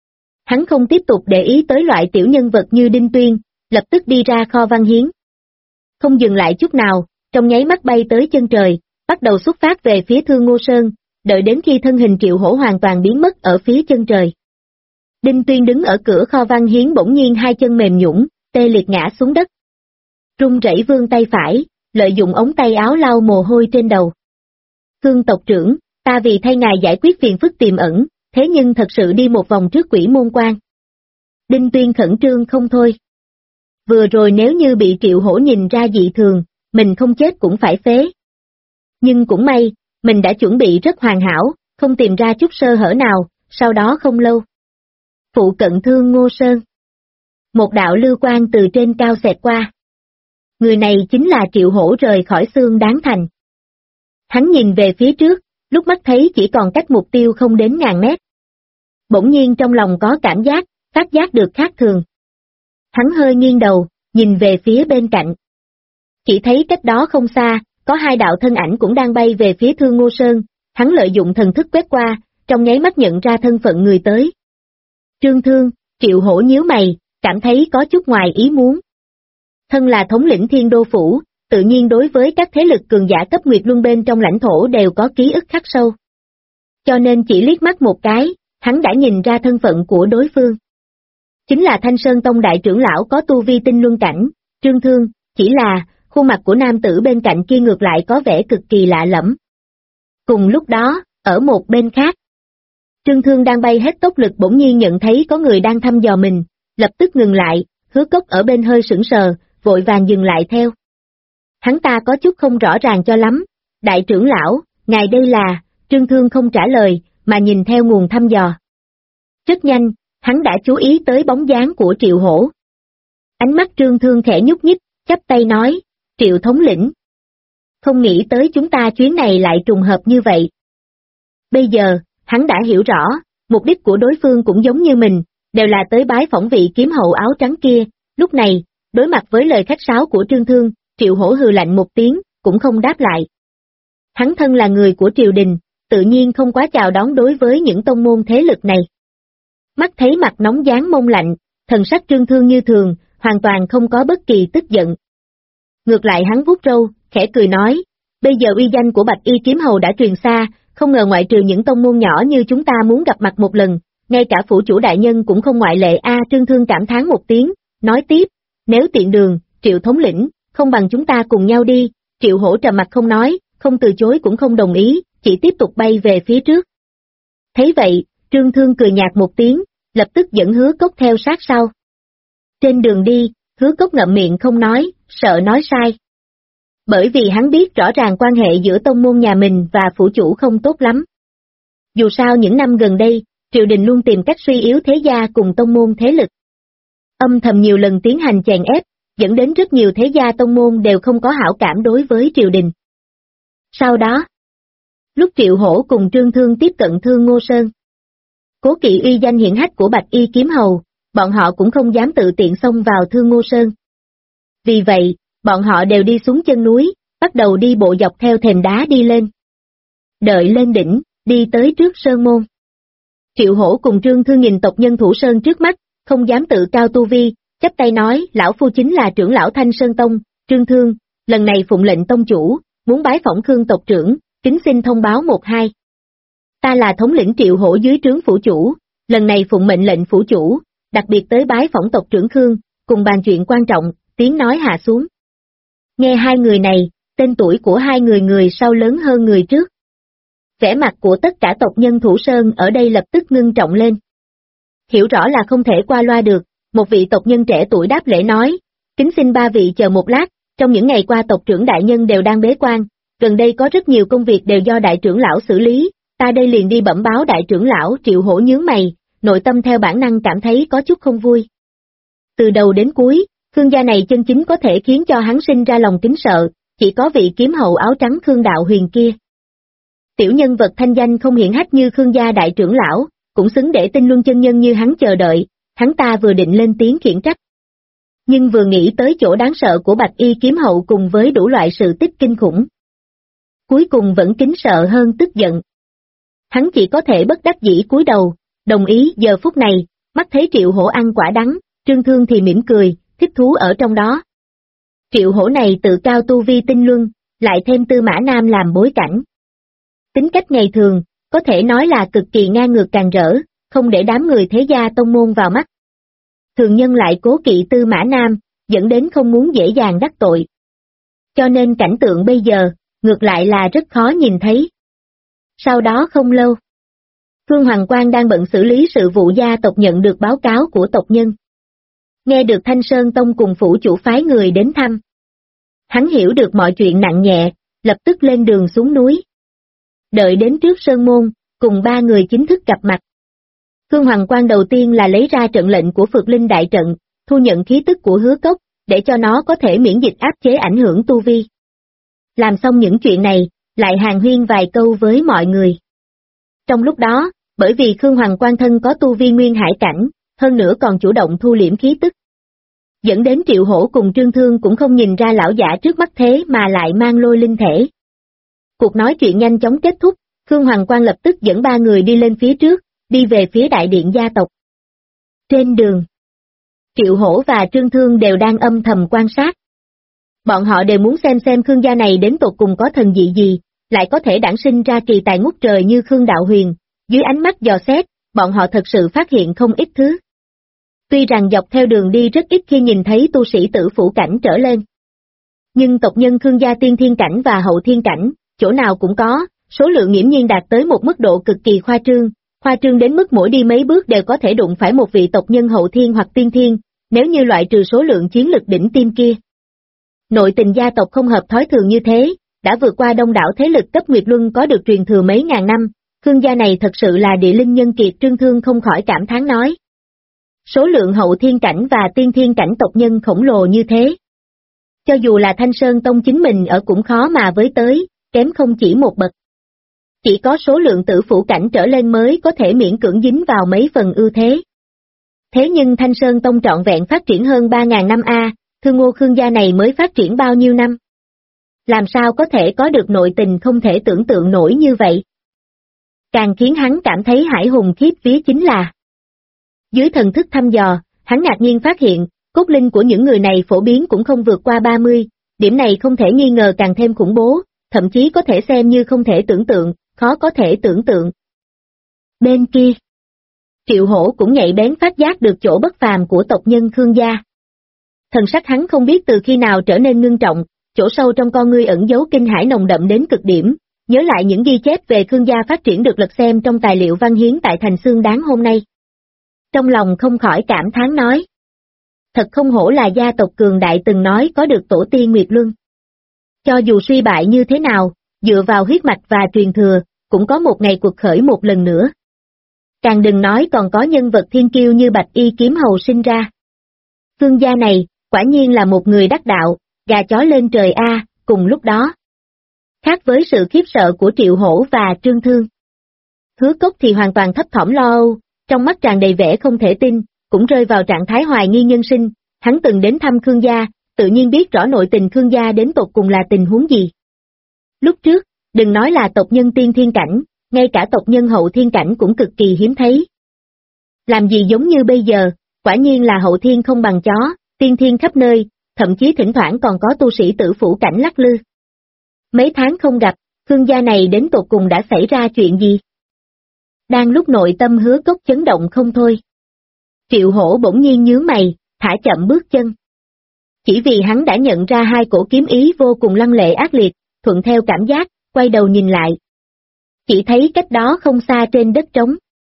[SPEAKER 2] Hắn không tiếp tục để ý tới loại tiểu nhân vật như Đinh Tuyên, lập tức đi ra kho văn hiến. Không dừng lại chút nào, trong nháy mắt bay tới chân trời, bắt đầu xuất phát về phía Thương Ngô Sơn, đợi đến khi thân hình Triệu Hổ hoàn toàn biến mất ở phía chân trời. Đinh Tuyên đứng ở cửa kho văn hiến bỗng nhiên hai chân mềm nhũn, tê liệt ngã xuống đất. Run rẩy vươn tay phải, lợi dụng ống tay áo lau mồ hôi trên đầu. Khương tộc trưởng, ta vì thay ngài giải quyết phiền phức tiềm ẩn, thế nhưng thật sự đi một vòng trước Quỷ Môn Quan. Đinh Tuyên khẩn trương không thôi. Vừa rồi nếu như bị Triệu Hổ nhìn ra dị thường, mình không chết cũng phải phế. Nhưng cũng may, mình đã chuẩn bị rất hoàn hảo, không tìm ra chút sơ hở nào, sau đó không lâu. Phụ cận Thương Ngô Sơn. Một đạo lưu quang từ trên cao xẹt qua. Người này chính là Triệu Hổ rời khỏi Xương Đáng Thành. Hắn nhìn về phía trước, lúc mắt thấy chỉ còn cách mục tiêu không đến ngàn mét. Bỗng nhiên trong lòng có cảm giác, phát giác được khác thường. Hắn hơi nghiêng đầu, nhìn về phía bên cạnh. Chỉ thấy cách đó không xa, có hai đạo thân ảnh cũng đang bay về phía Thương Ngô Sơn, hắn lợi dụng thần thức quét qua, trong nháy mắt nhận ra thân phận người tới. Trương Thương, Triệu Hổ nhíu mày, cảm thấy có chút ngoài ý muốn. Thân là thống lĩnh Thiên Đô Phủ, tự nhiên đối với các thế lực cường giả cấp Nguyệt Luân bên trong lãnh thổ đều có ký ức khắc sâu. Cho nên chỉ liếc mắt một cái, hắn đã nhìn ra thân phận của đối phương. Chính là Thanh Sơn Tông đại trưởng lão có tu vi tinh luân cảnh, Trương Thương, chỉ là, khuôn mặt của nam tử bên cạnh kia ngược lại có vẻ cực kỳ lạ lẫm. Cùng lúc đó, ở một bên khác, Trương Thương đang bay hết tốc lực bỗng nhiên nhận thấy có người đang thăm dò mình, lập tức ngừng lại, Hứa Cốc ở bên hơi sững sờ, vội vàng dừng lại theo. Hắn ta có chút không rõ ràng cho lắm, đại trưởng lão, ngài đây là, Trương Thương không trả lời, mà nhìn theo nguồn thăm dò. Rất nhanh, hắn đã chú ý tới bóng dáng của Triệu Hổ. Ánh mắt Trương Thương khẽ nhúc nhích, chắp tay nói, Triệu thống lĩnh. Không nghĩ tới chúng ta chuyến này lại trùng hợp như vậy. Bây giờ, hắn đã hiểu rõ, mục đích của đối phương cũng giống như mình, đều là tới bái phỏng vị kiếm hậu áo trắng kia, lúc này, đối mặt với lời khách sáo của Trương Thương, Triệu Hổ hừ lạnh một tiếng, cũng không đáp lại. Hắn thân là người của triều đình, tự nhiên không quá chào đón đối với những tông môn thế lực này. Mắt thấy mặt nóng dán mông lạnh, thần sắc Trương Thương như thường, hoàn toàn không có bất kỳ tức giận. Ngược lại hắn vuốt râu, khẽ cười nói, bây giờ uy danh của Bạch Y Kiếm Hầu đã truyền xa, không ngờ ngoại trừ những tông môn nhỏ như chúng ta muốn gặp mặt một lần, ngay cả phủ chủ đại nhân cũng không ngoại lệ. Trương Thương cảm thán một tiếng, nói tiếp, nếu tiện đường, Triệu thống lĩnh, không bằng chúng ta cùng nhau đi. Triệu Hổ trầm mặt không nói, không từ chối cũng không đồng ý, chỉ tiếp tục bay về phía trước. Thấy vậy, Trương Thương cười nhạt một tiếng, lập tức dẫn Hứa Cốc theo sát sau. Trên đường đi, Hứa Cốc ngậm miệng không nói, sợ nói sai. Bởi vì hắn biết rõ ràng quan hệ giữa tông môn nhà mình và phủ chủ không tốt lắm. Dù sao những năm gần đây, triều đình luôn tìm cách suy yếu thế gia cùng tông môn thế lực. Âm thầm nhiều lần tiến hành chèn ép, dẫn đến rất nhiều thế gia tông môn đều không có hảo cảm đối với triều đình. Sau đó, lúc Triệu Hổ cùng Trương Thương tiếp cận Thương Ngô Sơn, cố kỵ uy danh hiển hách của Bạch Y Kiếm Hầu, bọn họ cũng không dám tự tiện xông vào Thương Ngô Sơn. Vì vậy, bọn họ đều đi xuống chân núi, bắt đầu đi bộ dọc theo thềm đá đi lên. Đợi lên đỉnh, đi tới trước sơn môn. Triệu Hổ cùng Trương Thương nhìn tộc nhân Thủ Sơn trước mắt, không dám tự cao tu vi, chắp tay nói, lão phu chính là trưởng lão Thanh Sơn Tông, Trương Thương, lần này phụng lệnh tông chủ, muốn bái phỏng Khương tộc trưởng, kính xin thông báo 1-2. Ta là thống lĩnh Triệu Hổ dưới trướng phủ chủ, lần này phụng mệnh lệnh phủ chủ, đặc biệt tới bái phỏng tộc trưởng Khương, cùng bàn chuyện quan trọng, tiếng nói hạ xuống. Nghe hai người này, Tên tuổi của hai người sau lớn hơn người trước. Vẻ mặt của tất cả tộc nhân Thủ Sơn ở đây lập tức ngưng trọng lên. Hiểu rõ là không thể qua loa được, một vị tộc nhân trẻ tuổi đáp lễ nói, kính xin ba vị chờ một lát, trong những ngày qua tộc trưởng đại nhân đều đang bế quan, gần đây có rất nhiều công việc đều do đại trưởng lão xử lý, ta đây liền đi bẩm báo đại trưởng lão. Triệu Hổ nhướng mày, nội tâm theo bản năng cảm thấy có chút không vui. Từ đầu đến cuối, Khương gia này chân chính có thể khiến cho hắn sinh ra lòng kính sợ, chỉ có vị kiếm hậu áo trắng Khương Đạo Huyền kia. Tiểu nhân vật thanh danh không hiển hách như Khương gia đại trưởng lão, cũng xứng để tinh luân chân nhân như hắn chờ đợi, hắn ta vừa định lên tiếng khiển trách. Nhưng vừa nghĩ tới chỗ đáng sợ của Bạch Y kiếm hậu cùng với đủ loại sự tích kinh khủng. Cuối cùng vẫn kính sợ hơn tức giận. Hắn chỉ có thể bất đắc dĩ cúi đầu, đồng ý. Giờ phút này, mắt thấy Triệu Hổ ăn quả đắng, Trương Thương thì mỉm cười, thích thú ở trong đó. Triệu Hổ này tự cao tu vi tinh luân, lại thêm Tư Mã Nam làm bối cảnh. Tính cách ngày thường, có thể nói là cực kỳ ngang ngược càn rỡ, không để đám người thế gia tông môn vào mắt. Thường nhân lại cố kỵ Tư Mã Nam, dẫn đến không muốn dễ dàng đắc tội. Cho nên cảnh tượng bây giờ, ngược lại là rất khó nhìn thấy. Sau đó không lâu, Phương Hoàng Quang đang bận xử lý sự vụ gia tộc nhận được báo cáo của tộc nhân. Nghe được Thanh Sơn Tông cùng phủ chủ phái người đến thăm. Hắn hiểu được mọi chuyện nặng nhẹ, lập tức lên đường xuống núi. Đợi đến trước sơn môn, cùng ba người chính thức gặp mặt. Phương Hoàng Quang đầu tiên là lấy ra trận lệnh của Phược Linh Đại Trận, thu nhận khí tức của Hứa Cốc, để cho nó có thể miễn dịch áp chế ảnh hưởng tu vi. Làm xong những chuyện này, lại hàn huyên vài câu với mọi người. Trong lúc đó, bởi vì Khương Hoàng Quang thân có tu vi nguyên hải cảnh, hơn nữa còn chủ động thu liễm khí tức. Dẫn đến Triệu Hổ cùng Trương Thương cũng không nhìn ra lão giả trước mắt thế mà lại mang lôi linh thể. Cuộc nói chuyện nhanh chóng kết thúc, Khương Hoàng Quang lập tức dẫn ba người đi lên phía trước, đi về phía đại điện gia tộc. Trên đường, Triệu Hổ và Trương Thương đều đang âm thầm quan sát. Bọn họ đều muốn xem Khương gia này đến tột cùng có thần dị gì, lại có thể đản sinh ra kỳ tài ngút trời như Khương Đạo Huyền. Dưới ánh mắt dò xét, bọn họ thật sự phát hiện không ít thứ. Tuy rằng dọc theo đường đi rất ít khi nhìn thấy tu sĩ tử phủ cảnh trở lên. Nhưng tộc nhân Khương gia tiên thiên cảnh và hậu thiên cảnh, chỗ nào cũng có, số lượng nghiễm nhiên đạt tới một mức độ cực kỳ khoa trương đến mức mỗi đi mấy bước đều có thể đụng phải một vị tộc nhân hậu thiên hoặc tiên thiên, nếu như loại trừ số lượng chiến lực đỉnh tiêm kia. Nội tình gia tộc không hợp thói thường như thế, đã vượt qua đông đảo thế lực cấp Nguyệt Luân có được truyền thừa mấy ngàn năm, Khương gia này thật sự là địa linh nhân kiệt. Trương Thương không khỏi cảm thán nói. Số lượng hậu thiên cảnh và tiên thiên cảnh tộc nhân khổng lồ như thế. Cho dù là Thanh Sơn Tông chính mình ở cũng khó mà với tới, kém không chỉ một bậc. Chỉ có số lượng tử phủ cảnh trở lên mới có thể miễn cưỡng dính vào mấy phần ưu thế. Thế nhưng Thanh Sơn Tông trọn vẹn phát triển hơn 3.000 năm Thương Ngô Khương gia này mới phát triển bao nhiêu năm? Làm sao có thể có được nội tình không thể tưởng tượng nổi như vậy? Càng khiến hắn cảm thấy hãi hùng khiếp vía chính là dưới thần thức thăm dò, hắn ngạc nhiên phát hiện, cốt linh của những người này phổ biến cũng không vượt qua 30, điểm này không thể nghi ngờ càng thêm khủng bố, thậm chí có thể xem như không thể tưởng tượng, khó có thể tưởng tượng. Bên kia, Triệu Hổ cũng nhạy bén phát giác được chỗ bất phàm của tộc nhân Khương gia. Thần sắc hắn không biết từ khi nào trở nên ngưng trọng, chỗ sâu trong con ngươi ẩn giấu kinh hãi nồng đậm đến cực điểm, nhớ lại những ghi chép về Khương gia phát triển được lật xem trong tài liệu văn hiến tại thành Xương Đáng hôm nay. Trong lòng không khỏi cảm thán nói. Thật không hổ là gia tộc cường đại từng nói có được tổ tiên Nguyệt Luân. Cho dù suy bại như thế nào, dựa vào huyết mạch và truyền thừa, cũng có một ngày cuộc khởi một lần nữa. Càng đừng nói còn có nhân vật thiên kiêu như Bạch Y kiếm hầu sinh ra. Khương gia này, quả nhiên là một người đắc đạo, gà chó lên trời cùng lúc đó. Khác với sự khiếp sợ của Triệu Hổ và Trương Thương. Hứa Cốc thì hoàn toàn thấp thỏm lo âu, trong mắt tràn đầy vẻ không thể tin, cũng rơi vào trạng thái hoài nghi nhân sinh, hắn từng đến thăm Khương gia, tự nhiên biết rõ nội tình Khương gia đến tột cùng là tình huống gì. Lúc trước, đừng nói là tộc nhân tiên thiên cảnh, ngay cả tộc nhân hậu thiên cảnh cũng cực kỳ hiếm thấy. Làm gì giống như bây giờ, quả nhiên là hậu thiên không bằng chó, tiên thiên khắp nơi, thậm chí thỉnh thoảng còn có tu sĩ tử phủ cảnh lắc lư. Mấy tháng không gặp, Khương gia này đến tột cùng đã xảy ra chuyện gì? Đang lúc nội tâm Hứa Cốc chấn động không thôi. Triệu Hổ bỗng nhiên nhướng mày, thả chậm bước chân. Chỉ vì hắn đã nhận ra hai cổ kiếm ý vô cùng lăng lệ ác liệt, thuận theo cảm giác, quay đầu nhìn lại. Chỉ thấy cách đó không xa trên đất trống.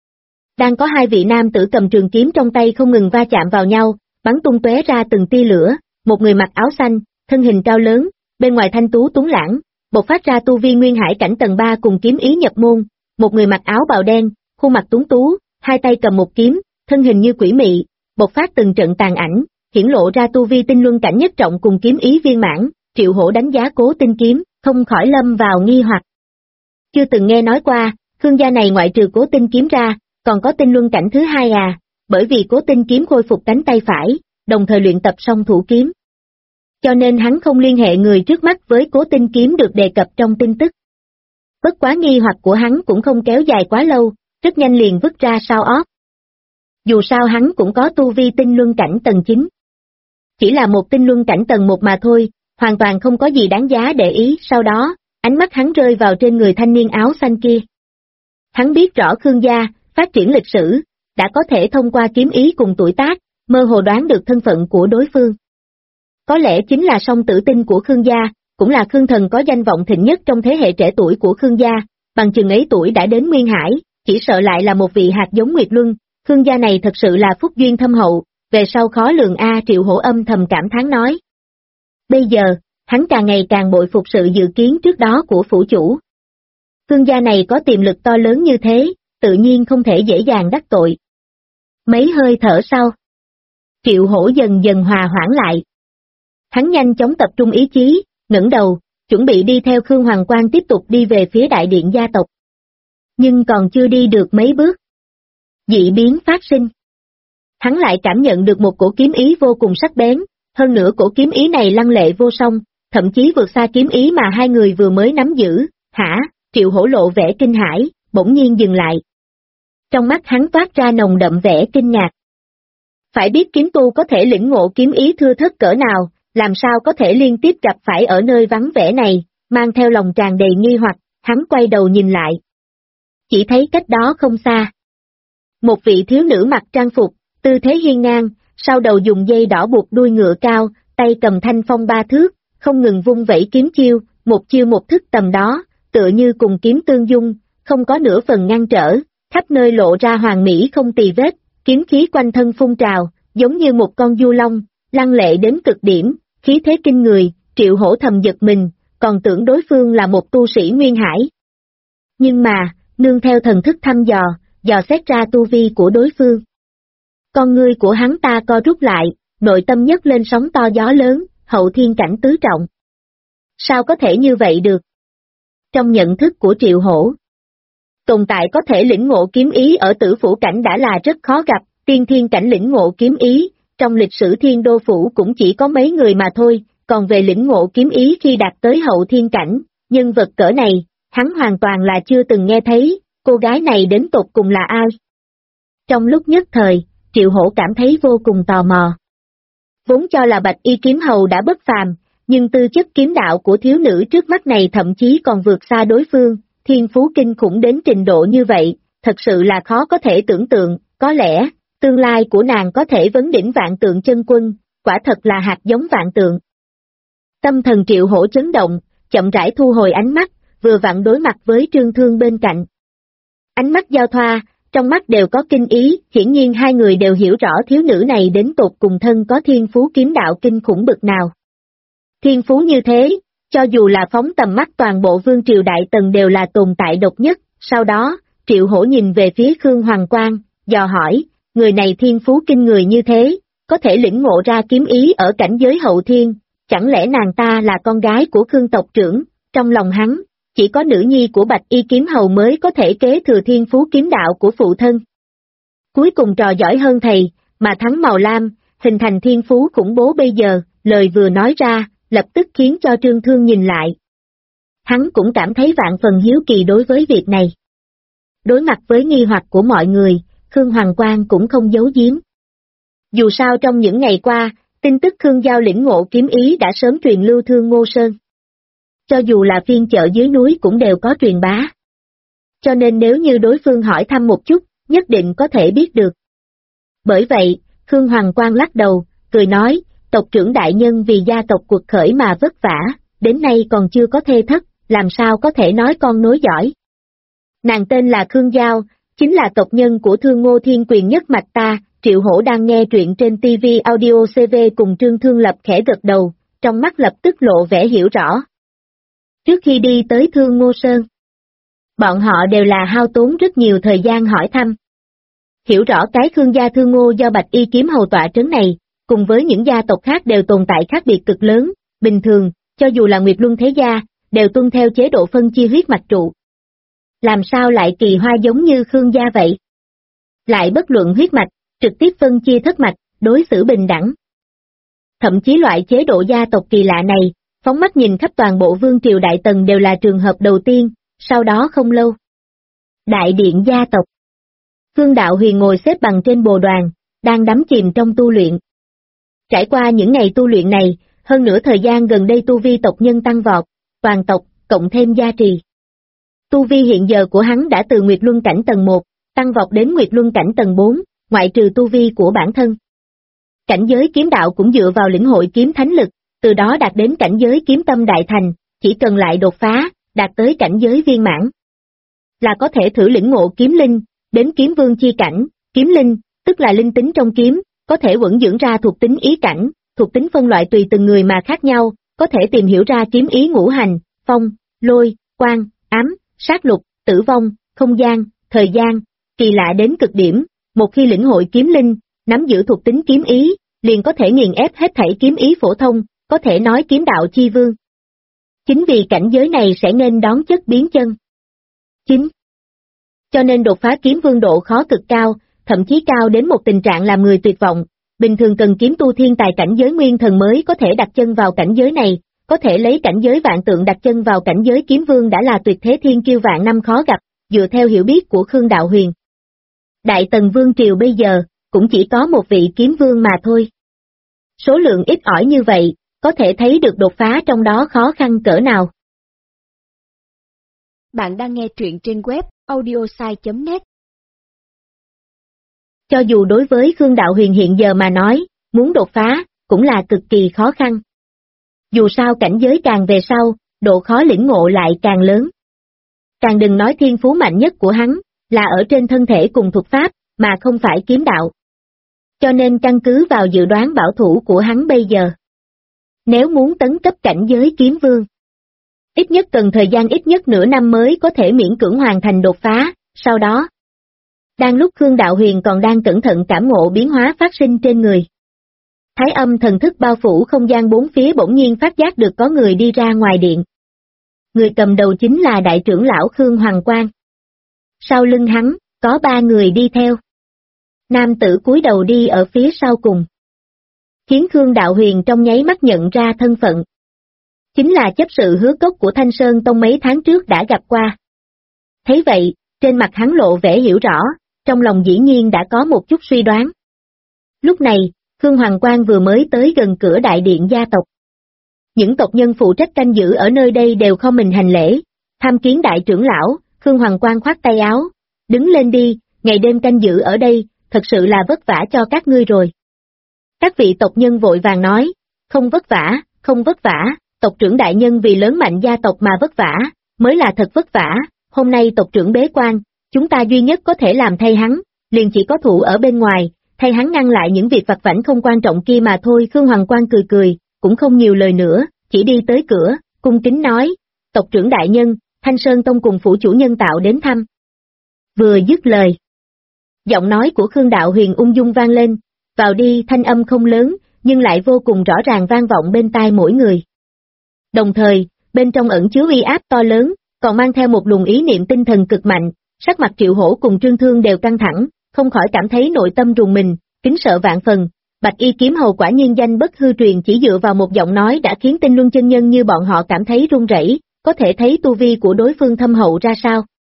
[SPEAKER 2] Đang có hai vị nam tử cầm trường kiếm trong tay không ngừng va chạm vào nhau, bắn tung tóe ra từng tia lửa, một người mặc áo xanh, thân hình cao lớn, bên ngoài thanh tú tuấn lãng, bộc phát ra tu vi nguyên hải cảnh tầng 3 cùng kiếm ý nhập môn, một người mặc áo bào đen, khuôn mặt tuấn tú, hai tay cầm một kiếm, thân hình như quỷ mị, bộc phát từng trận tàn ảnh, hiển lộ ra tu vi tinh luân cảnh nhất trọng cùng kiếm ý viên mãn. Triệu Hổ đánh giá Cố Tinh kiếm, không khỏi lâm vào nghi hoặc. Chưa từng nghe nói qua, Khương gia này ngoại trừ Cố Tinh kiếm ra, còn có tinh luân cảnh thứ hai à, bởi vì Cố Tinh kiếm khôi phục cánh tay phải, đồng thời luyện tập song thủ kiếm. Cho nên hắn không liên hệ người trước mắt với Cố Tinh kiếm được đề cập trong tin tức. Bất quá nghi hoặc của hắn cũng không kéo dài quá lâu, rất nhanh liền vứt ra sau ót. Dù sao hắn cũng có tu vi tinh luân cảnh tầng 9. Chỉ là một tinh luân cảnh tầng 1 mà thôi, hoàn toàn không có gì đáng giá để ý. Sau đó, ánh mắt hắn rơi vào trên người thanh niên áo xanh kia. Hắn biết rõ Khương gia, phát triển lịch sử, đã có thể thông qua kiếm ý cùng tuổi tác, mơ hồ đoán được thân phận của đối phương. Có lẽ chính là song tử tinh của Khương gia, cũng là Khương thần có danh vọng thịnh nhất trong thế hệ trẻ tuổi của Khương gia, bằng chừng ấy tuổi đã đến Nguyên Hải, chỉ sợ lại là một vị hạt giống Nguyệt Luân. Khương gia này thật sự là phúc duyên thâm hậu, về sau khó lường a. Triệu Hổ âm thầm cảm thán nói. Bây giờ, hắn càng ngày càng bội phục sự dự kiến trước đó của phủ chủ. Khương gia này có tiềm lực to lớn như thế, tự nhiên không thể dễ dàng đắc tội. Mấy hơi thở sau, Triệu Hổ dần dần hòa hoãn lại. Hắn nhanh chóng tập trung ý chí, ngẩng đầu, chuẩn bị đi theo Khương Hoàng Quang tiếp tục đi về phía đại điện gia tộc. Nhưng còn chưa đi được mấy bước, dị biến phát sinh. Hắn lại cảm nhận được một cổ kiếm ý vô cùng sắc bén, hơn nữa cổ kiếm ý này lăng lệ vô song, thậm chí vượt xa kiếm ý mà hai người vừa mới nắm giữ. Hả? Triệu Hổ lộ vẻ kinh hãi, bỗng nhiên dừng lại. Trong mắt hắn toát ra nồng đậm vẻ kinh ngạc. Phải biết kiếm tu có thể lĩnh ngộ kiếm ý thưa thớt cỡ nào, làm sao có thể liên tiếp gặp phải ở nơi vắng vẻ này, mang theo lòng tràn đầy nghi hoặc, hắn quay đầu nhìn lại. Chỉ thấy cách đó không xa. Một vị thiếu nữ mặc trang phục, tư thế hiên ngang, sau đầu dùng dây đỏ buộc đuôi ngựa cao, tay cầm thanh phong 3 thước, không ngừng vung vẩy kiếm chiêu, một chiêu một thức tầm đó, tựa như cùng kiếm tương dung, không có nửa phần ngăn trở, khắp nơi lộ ra hoàn mỹ không tì vết, kiếm khí quanh thân phun trào, giống như một con du long, lăng lệ đến cực điểm, khí thế kinh người. Triệu Hổ thầm giật mình, còn tưởng đối phương là một tu sĩ Nguyên Hải. Nhưng mà, nương theo thần thức thăm dò xét ra tu vi của đối phương. Con ngươi của hắn ta co rút lại, nội tâm nhấc lên sóng to gió lớn, hậu thiên cảnh tứ trọng. Sao có thể như vậy được? Trong nhận thức của Triệu Hổ, tồn tại có thể lĩnh ngộ kiếm ý ở tử phủ cảnh đã là rất khó gặp, tiên thiên cảnh lĩnh ngộ kiếm ý, trong lịch sử Thiên Đô Phủ cũng chỉ có mấy người mà thôi, còn về lĩnh ngộ kiếm ý khi đạt tới hậu thiên cảnh, nhân vật cỡ này, hắn hoàn toàn là chưa từng nghe thấy. Cô gái này đến tột cùng là ai? Trong lúc nhất thời, Triệu Hổ cảm thấy vô cùng tò mò. Vốn cho là Bạch Y kiếm hầu đã bất phàm, nhưng tư chất kiếm đạo của thiếu nữ trước mắt này thậm chí còn vượt xa đối phương, thiên phú kinh khủng đến trình độ như vậy, thật sự là khó có thể tưởng tượng, có lẽ, tương lai của nàng có thể vấn đỉnh vạn tượng chân quân, quả thật là hạt giống vạn tượng. Tâm thần Triệu Hổ chấn động, chậm rãi thu hồi ánh mắt, vừa vặn đối mặt với Trương Thương bên cạnh. Ánh mắt giao thoa, trong mắt đều có kinh ý, hiển nhiên hai người đều hiểu rõ thiếu nữ này đến tột cùng thân có thiên phú kiếm đạo kinh khủng bực nào. Thiên phú như thế, cho dù là phóng tầm mắt toàn bộ vương triều đại tần đều là tồn tại độc nhất. Sau đó, Triệu Hổ nhìn về phía Khương Hoàng Quang, dò hỏi, người này thiên phú kinh người như thế, có thể lĩnh ngộ ra kiếm ý ở cảnh giới hậu thiên, chẳng lẽ nàng ta là con gái của Khương tộc trưởng? Trong lòng hắn, chỉ có nữ nhi của Bạch Y kiếm hầu mới có thể kế thừa thiên phú kiếm đạo của phụ thân. Cuối cùng trò giỏi hơn thầy, mà thắng màu lam, hình thành thiên phú khủng bố bây giờ, lời vừa nói ra, lập tức khiến cho Trương Thương nhìn lại. Hắn cũng cảm thấy vạn phần hiếu kỳ đối với việc này. Đối mặt với nghi hoặc của mọi người, Khương Hoàng Quang cũng không giấu giếm. Dù sao trong những ngày qua, tin tức Khương Giao lĩnh ngộ kiếm ý đã sớm truyền lưu Thương Ngô Sơn. Cho dù là phiên chợ dưới núi cũng đều có truyền bá. Cho nên nếu như đối phương hỏi thăm một chút, nhất định có thể biết được. Bởi vậy, Khương Hoàng Quang lắc đầu, cười nói, tộc trưởng đại nhân vì gia tộc cuộc khởi mà vất vả, đến nay còn chưa có thê thất, làm sao có thể nói con nối dõi. Nàng tên là Khương Giao, chính là tộc nhân của Thương Ngô Thiên Quyền nhất mạch ta. Triệu Hổ đang nghe truyện trên TV Audio CV cùng Trương Thương Lập khẽ gật đầu, trong mắt lập tức lộ vẻ hiểu rõ. Trước khi đi tới Thương Ngô Sơn, bọn họ đều là hao tốn rất nhiều thời gian hỏi thăm. Hiểu rõ cái Khương gia Thương Ngô do Bạch Y kiếm hầu tọa trấn này, cùng với những gia tộc khác đều tồn tại khác biệt cực lớn, bình thường, cho dù là Nguyệt Luân Thế Gia, đều tuân theo chế độ phân chia huyết mạch trụ. Làm sao lại kỳ hoa giống như Khương gia vậy? Lại bất luận huyết mạch, trực tiếp phân chia thất mạch, đối xử bình đẳng. Thậm chí loại chế độ gia tộc kỳ lạ này, phóng mắt nhìn khắp toàn bộ vương triều Đại Tần đều là trường hợp đầu tiên, sau đó không lâu. Đại điện gia tộc. Khương Đạo Huyền ngồi xếp bằng trên bồ đoàn, đang đắm chìm trong tu luyện. Trải qua những ngày tu luyện này, hơn nửa thời gian gần đây tu vi tộc nhân tăng vọt, toàn tộc, cộng thêm gia trì. Tu vi hiện giờ của hắn đã từ Nguyệt Luân cảnh tầng 1, tăng vọt đến Nguyệt Luân cảnh tầng 4, ngoại trừ tu vi của bản thân. Cảnh giới kiếm đạo cũng dựa vào lĩnh hội kiếm thánh lực, từ đó đạt đến cảnh giới kiếm tâm đại thành, chỉ cần lại đột phá, đạt tới cảnh giới viên mãn. Là có thể thử lĩnh ngộ kiếm linh, đến kiếm vương chi cảnh, kiếm linh, tức là linh tính trong kiếm, có thể uẩn dưỡng ra thuộc tính ý cảnh, thuộc tính phân loại tùy từng người mà khác nhau, có thể tìm hiểu ra kiếm ý ngũ hành, phong, lôi, quang, ám, sát lục, tử vong, không gian, thời gian, kỳ lạ đến cực điểm, một khi lĩnh hội kiếm linh, nắm giữ thuộc tính kiếm ý, liền có thể nghiền ép hết thảy kiếm ý phổ thông, có thể nói kiếm đạo chi vương. Chính vì cảnh giới này sẽ nên đón chất biến chân. Chính. Cho nên đột phá kiếm vương độ khó cực cao, thậm chí cao đến một tình trạng làm người tuyệt vọng, bình thường cần kiếm tu thiên tài cảnh giới nguyên thần mới có thể đặt chân vào cảnh giới này, có thể lấy cảnh giới vạn tượng đặt chân vào cảnh giới kiếm vương đã là tuyệt thế thiên kiêu vạn năm khó gặp, dựa theo hiểu biết của Khương Đạo Huyền. Đại Tần Vương Triều bây giờ, cũng chỉ có một vị kiếm vương mà thôi. Số lượng ít ỏi như vậy, có thể thấy được đột phá trong đó khó khăn cỡ nào.
[SPEAKER 1] Bạn đang nghe truyện trên web audiosai.net.
[SPEAKER 2] Cho dù đối với Khương Đạo Huyền hiện giờ mà nói, muốn đột phá, cũng là cực kỳ khó khăn. Dù sao cảnh giới càng về sau, độ khó lĩnh ngộ lại càng lớn. Càng đừng nói thiên phú mạnh nhất của hắn, là ở trên thân thể cùng thuật pháp, mà không phải kiếm đạo. Cho nên căn cứ vào dự đoán bảo thủ của hắn bây giờ. Nếu muốn tấn cấp cảnh giới kiếm vương, ít nhất cần thời gian ít nhất nửa năm mới có thể miễn cưỡng hoàn thành đột phá, sau đó. Đang lúc Khương Đạo Huyền còn đang cẩn thận cảm ngộ biến hóa phát sinh trên người. Thái âm thần thức bao phủ không gian bốn phía bỗng nhiên phát giác được có người đi ra ngoài điện. Người cầm đầu chính là đại trưởng lão Khương Hoàng Quang. Sau lưng hắn, có 3 người đi theo. Nam tử cúi đầu đi ở phía sau cùng. Khiến Khương Đạo Huyền trong nháy mắt nhận ra thân phận. Chính là chấp sự Hứa Cốc của Thanh Sơn Tông mấy tháng trước đã gặp qua. Thấy vậy, trên mặt hắn lộ vẻ hiểu rõ, trong lòng dĩ nhiên đã có một chút suy đoán. Lúc này, Khương Hoàng Quang vừa mới tới gần cửa đại điện gia tộc. Những tộc nhân phụ trách canh giữ ở nơi đây đều không mình hành lễ, tham kiến đại trưởng lão. Khương Hoàng Quang khoát tay áo, đứng lên đi, ngày đêm canh giữ ở đây, thật sự là vất vả cho các ngươi rồi. Các vị tộc nhân vội vàng nói, không vất vả, không vất vả, tộc trưởng đại nhân vì lớn mạnh gia tộc mà vất vả, mới là thật vất vả, hôm nay tộc trưởng bế quan, chúng ta duy nhất có thể làm thay hắn, liền chỉ có thủ ở bên ngoài, thay hắn ngăn lại những việc vặt vãnh không quan trọng kia mà thôi. Khương Hoàng Quang cười cười, cũng không nhiều lời nữa, chỉ đi tới cửa, cung kính nói, tộc trưởng đại nhân, Thanh Sơn Tông cùng phủ chủ nhân tạo đến thăm. Vừa dứt lời, giọng nói của Khương Đạo Huyền ung dung vang lên, vào đi, thanh âm không lớn, nhưng lại vô cùng rõ ràng vang vọng bên tai mỗi người. Đồng thời, bên trong ẩn chứa uy áp to lớn, còn mang theo một luồng ý niệm tinh thần cực mạnh, sắc mặt Triệu Hổ cùng Trương Thương đều căng thẳng, không khỏi cảm thấy nội tâm rùng mình, kính sợ vạn phần. Bạch Y kiếm hầu quả nhiên danh bất hư truyền, chỉ dựa vào một giọng nói đã khiến tinh luân chân nhân như bọn họ cảm thấy run rẩy, có thể thấy tu vi của đối phương thâm hậu ra sao.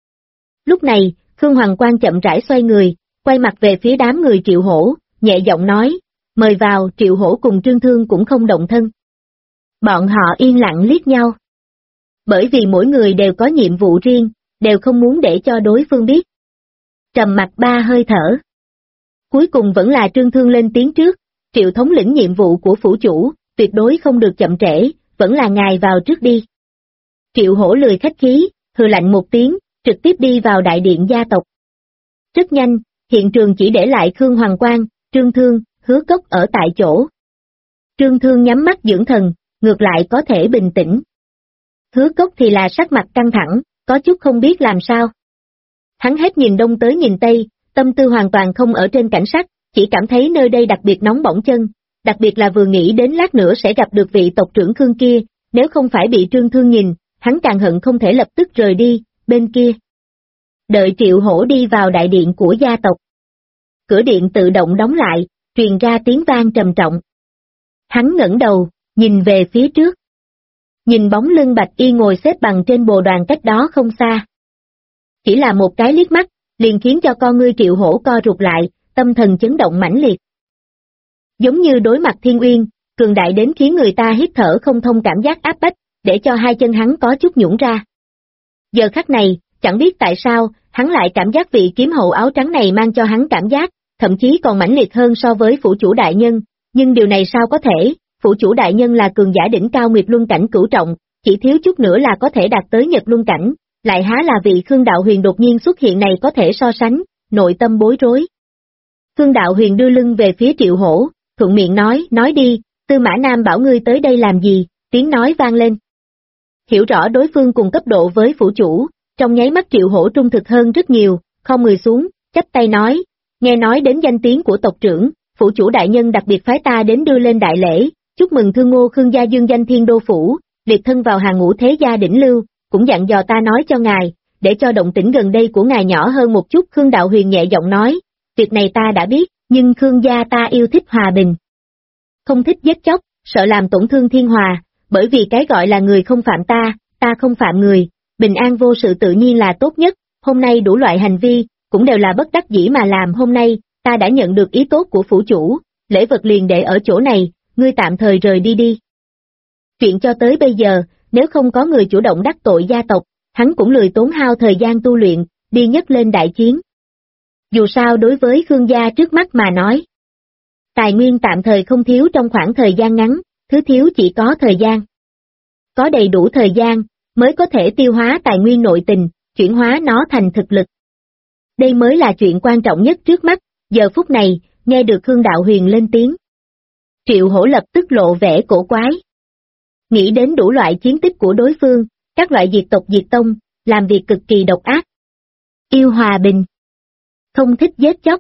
[SPEAKER 2] Lúc này, Khương Hoàng Quang chậm rãi xoay người, quay mặt về phía đám người Triệu Hổ, nhẹ giọng nói, mời vào. Triệu Hổ cùng Trương Thương cũng không động thân. Bọn họ yên lặng liếc nhau. Bởi vì mỗi người đều có nhiệm vụ riêng, đều không muốn để cho đối phương biết. Trầm mặc 3 hơi thở. Cuối cùng vẫn là Trương Thương lên tiếng trước, Triệu thống lĩnh nhiệm vụ của phủ chủ, tuyệt đối không được chậm trễ, vẫn là ngài vào trước đi. Triệu Hổ lười khách khí, hừ lạnh một tiếng, trực tiếp đi vào đại điện gia tộc. Rất nhanh, hiện trường chỉ để lại Khương Hoàng Quang, Trương Thương, Hứa Cốc ở tại chỗ. Trương Thương nhắm mắt dưỡng thần, ngược lại có thể bình tĩnh. Hứa Cốc thì là sắc mặt căng thẳng, có chút không biết làm sao. Hắn hết nhìn đông tới nhìn tây, tâm tư hoàn toàn không ở trên cảnh sắc, chỉ cảm thấy nơi đây đặc biệt nóng bỏng chân, đặc biệt là vừa nghĩ đến lát nữa sẽ gặp được vị tộc trưởng Khương kia, nếu không phải bị Trương Thương nhìn, hắn càng hận không thể lập tức rời đi, bên kia. Đợi Triệu Hổ đi vào đại điện của gia tộc. Cửa điện tự động đóng lại, truyền ra tiếng vang trầm trọng. Hắn ngẩng đầu, nhìn về phía trước. Nhìn bóng lưng Bạch Y ngồi xếp bằng trên bồ đoàn cách đó không xa. Chỉ là một cái liếc mắt, liền khiến cho con ngươi Triệu Hổ co rụt lại, tâm thần chấn động mãnh liệt. Giống như đối mặt thiên uyên, cường đại đến khiến người ta hít thở không thông cảm giác áp bách, để cho hai chân hắn có chút nhũn ra. Giờ khắc này, chẳng biết tại sao, hắn lại cảm giác vị kiếm hậu áo trắng này mang cho hắn cảm giác, thậm chí còn mãnh liệt hơn so với phủ chủ đại nhân, nhưng điều này sao có thể, phủ chủ đại nhân là cường giả đỉnh cao Nguyệt Luân cảnh cửu trọng, chỉ thiếu chút nữa là có thể đạt tới Nhật Luân cảnh, lại há là vị Khương Đạo Huyền đột nhiên xuất hiện này có thể so sánh, nội tâm bối rối. Khương Đạo Huyền đưa lưng về phía Triệu Hổ, thuận miệng nói đi, Tư Mã Nam bảo ngươi tới đây làm gì, tiếng nói vang lên. Hiểu rõ đối phương cùng cấp độ với phủ chủ, trong nháy mắt Triệu Hổ trung thực hơn rất nhiều, khom người xuống, chắp tay nói, nghe nói đến danh tiếng của tộc trưởng, phủ chủ đại nhân đặc biệt phái ta đến đưa lên đại lễ, chúc mừng Thương Ngô Khương gia dương danh Thiên Đô phủ, liệt thân vào hàng ngũ thế gia đỉnh lưu, cũng dặn dò ta nói cho ngài, để cho động tĩnh gần đây của ngài nhỏ hơn một chút. Khương Đạo Huyền nhẹ giọng nói, việc này ta đã biết, nhưng Khương gia ta yêu thích hòa bình. Không thích giết chóc, sợ làm tổn thương thiên hòa, bởi vì cái gọi là người không phạm ta không phạm người, bình an vô sự tự nhiên là tốt nhất, hôm nay đủ loại hành vi, cũng đều là bất đắc dĩ mà làm. Hôm nay, ta đã nhận được ý tốt của phủ chủ, lễ vật liền để ở chỗ này, ngươi tạm thời rời đi đi. Chuyện cho tới bây giờ, nếu không có người chủ động đắc tội gia tộc, hắn cũng lười tốn hao thời gian tu luyện, đi nhất lên đại chiến. Dù sao đối với Khương gia trước mắt mà nói, tài nguyên tạm thời không thiếu trong khoảng thời gian ngắn, thứ thiếu chỉ có thời gian. Có đầy đủ thời gian, mới có thể tiêu hóa tài nguyên nội tình, chuyển hóa nó thành thực lực. Đây mới là chuyện quan trọng nhất trước mắt, giờ phút này, nghe được Khương Đạo Huyền lên tiếng. Triệu Hổ lập tức lộ vẻ cổ quái. Nghĩ đến đủ loại chiến tích của đối phương, các loại diệt tộc diệt tông, làm việc cực kỳ độc ác. Yêu hòa bình. Không thích giết chóc.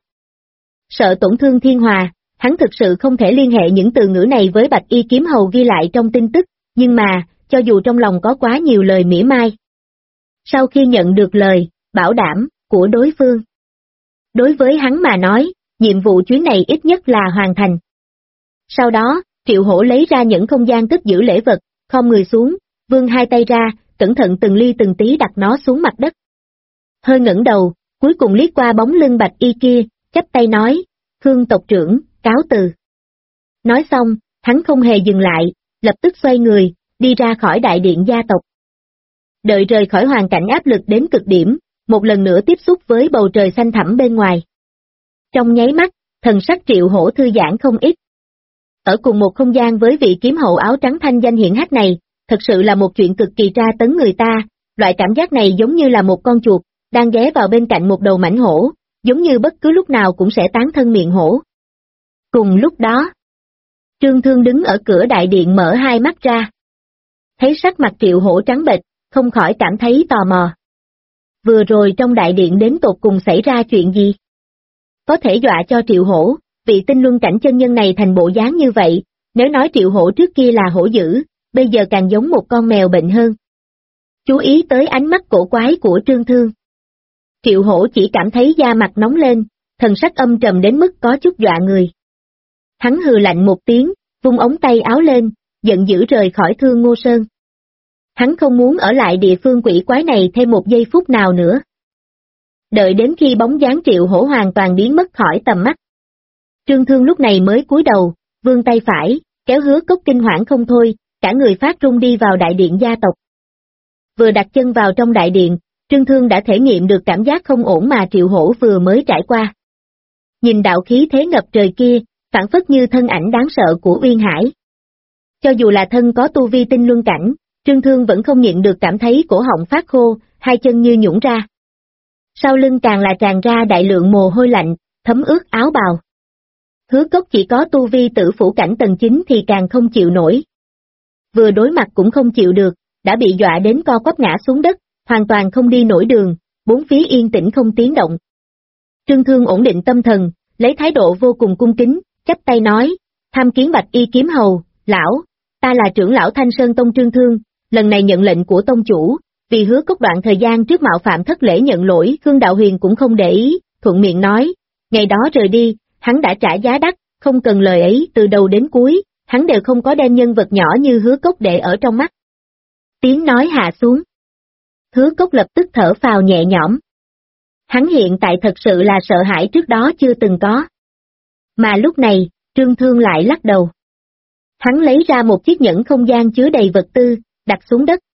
[SPEAKER 2] Sợ tổn thương thiên hòa, hắn thực sự không thể liên hệ những từ ngữ này với Bạch Y kiếm hầu ghi lại trong tin tức, nhưng mà, cho dù trong lòng có quá nhiều lời mỉa mai. Sau khi nhận được lời, bảo đảm, của đối phương. Đối với hắn mà nói, nhiệm vụ chuyến này ít nhất là hoàn thành. Sau đó, Triệu Hổ lấy ra những không gian cất giữ lễ vật, khom người xuống, vươn hai tay ra, cẩn thận từng ly từng tí đặt nó xuống mặt đất. Hơi ngẩng đầu, cuối cùng liếc qua bóng lưng Bạch Y kia, chắp tay nói, Khương tộc trưởng, cáo từ. Nói xong, hắn không hề dừng lại, lập tức xoay người, đi ra khỏi đại điện gia tộc. Đợi rời khỏi hoàn cảnh áp lực đến cực điểm, một lần nữa tiếp xúc với bầu trời xanh thẳm bên ngoài. Trong nháy mắt, thần sắc Triệu Hổ thư giãn không ít. Ở cùng một không gian với vị kiếm hậu áo trắng thanh danh hiển hách này, thật sự là một chuyện cực kỳ tra tấn người ta, loại cảm giác này giống như là một con chuột, đang ghé vào bên cạnh một đầu mãnh hổ, giống như bất cứ lúc nào cũng sẽ tán thân miệng hổ. Cùng lúc đó, Trương Thương đứng ở cửa đại điện mở hai mắt ra. Thấy sắc mặt Triệu Hổ trắng bệch, không khỏi cảm thấy tò mò. Vừa rồi trong đại điện đến tột cùng xảy ra chuyện gì? Có thể dọa cho Triệu Hổ, vị tinh luân cảnh chân nhân này thành bộ dáng như vậy, nếu nói Triệu Hổ trước kia là hổ dữ, bây giờ càng giống một con mèo bệnh hơn. Chú ý tới ánh mắt cổ quái của Trương Thương. Triệu Hổ chỉ cảm thấy da mặt nóng lên, thần sắc âm trầm đến mức có chút dọa người. Hắn hừ lạnh một tiếng, vung ống tay áo lên, giận dữ rời khỏi Thương Ngô Sơn. Hắn không muốn ở lại địa phương quỷ quái này thêm một giây phút nào nữa. Đợi đến khi bóng dáng Triệu Hổ hoàn toàn biến mất khỏi tầm mắt. Trương Thương lúc này mới cúi đầu, vươn tay phải, kéo Hứa Cốc kinh hoảng không thôi, cả người phát run đi vào đại điện gia tộc. Vừa đặt chân vào trong đại điện, Trương Thương đã thể nghiệm được cảm giác không ổn mà Triệu Hổ vừa mới trải qua. Nhìn đạo khí thế ngập trời kia, phảng phất như thân ảnh đáng sợ của Uyên Hải. Cho dù là thân có tu vi tinh luân cảnh, Trương Thương vẫn không nhịn được cảm thấy cổ họng phát khô, hai chân như nhũn ra. Sau lưng càng là tràn ra đại lượng mồ hôi lạnh, thấm ướt áo bào. Hứa Cốc chỉ có tu vi tử phủ cảnh tầng 9 thì càng không chịu nổi. Vừa đối mặt cũng không chịu được, đã bị dọa đến co quắp ngã xuống đất, hoàn toàn không đi nổi đường, bốn phía yên tĩnh không tiếng động. Trương Thương ổn định tâm thần, lấy thái độ vô cùng cung kính, chắp tay nói, tham kiến Bạch Y kiếm hầu, lão, ta là trưởng lão Thanh Sơn Tông Trương Thương, lần này nhận lệnh của tông chủ, vì Hứa Cốc đoạn thời gian trước mạo phạm thất lễ nhận lỗi, Khương Đạo Huyền cũng không để ý, thuận miệng nói, ngày đó rời đi, hắn đã trả giá đắt, không cần lời ấy, từ đầu đến cuối, hắn đều không có đem nhân vật nhỏ như Hứa Cốc để ở trong mắt. Tiếng nói hạ xuống. Hứa Cốc lập tức thở phào nhẹ nhõm. Hắn hiện tại thật sự là sợ hãi trước đó chưa từng có. Mà lúc này, Trương Thương lại lắc đầu. Hắn lấy ra một chiếc nhẫn không gian chứa đầy vật tư, đặt xuống đất.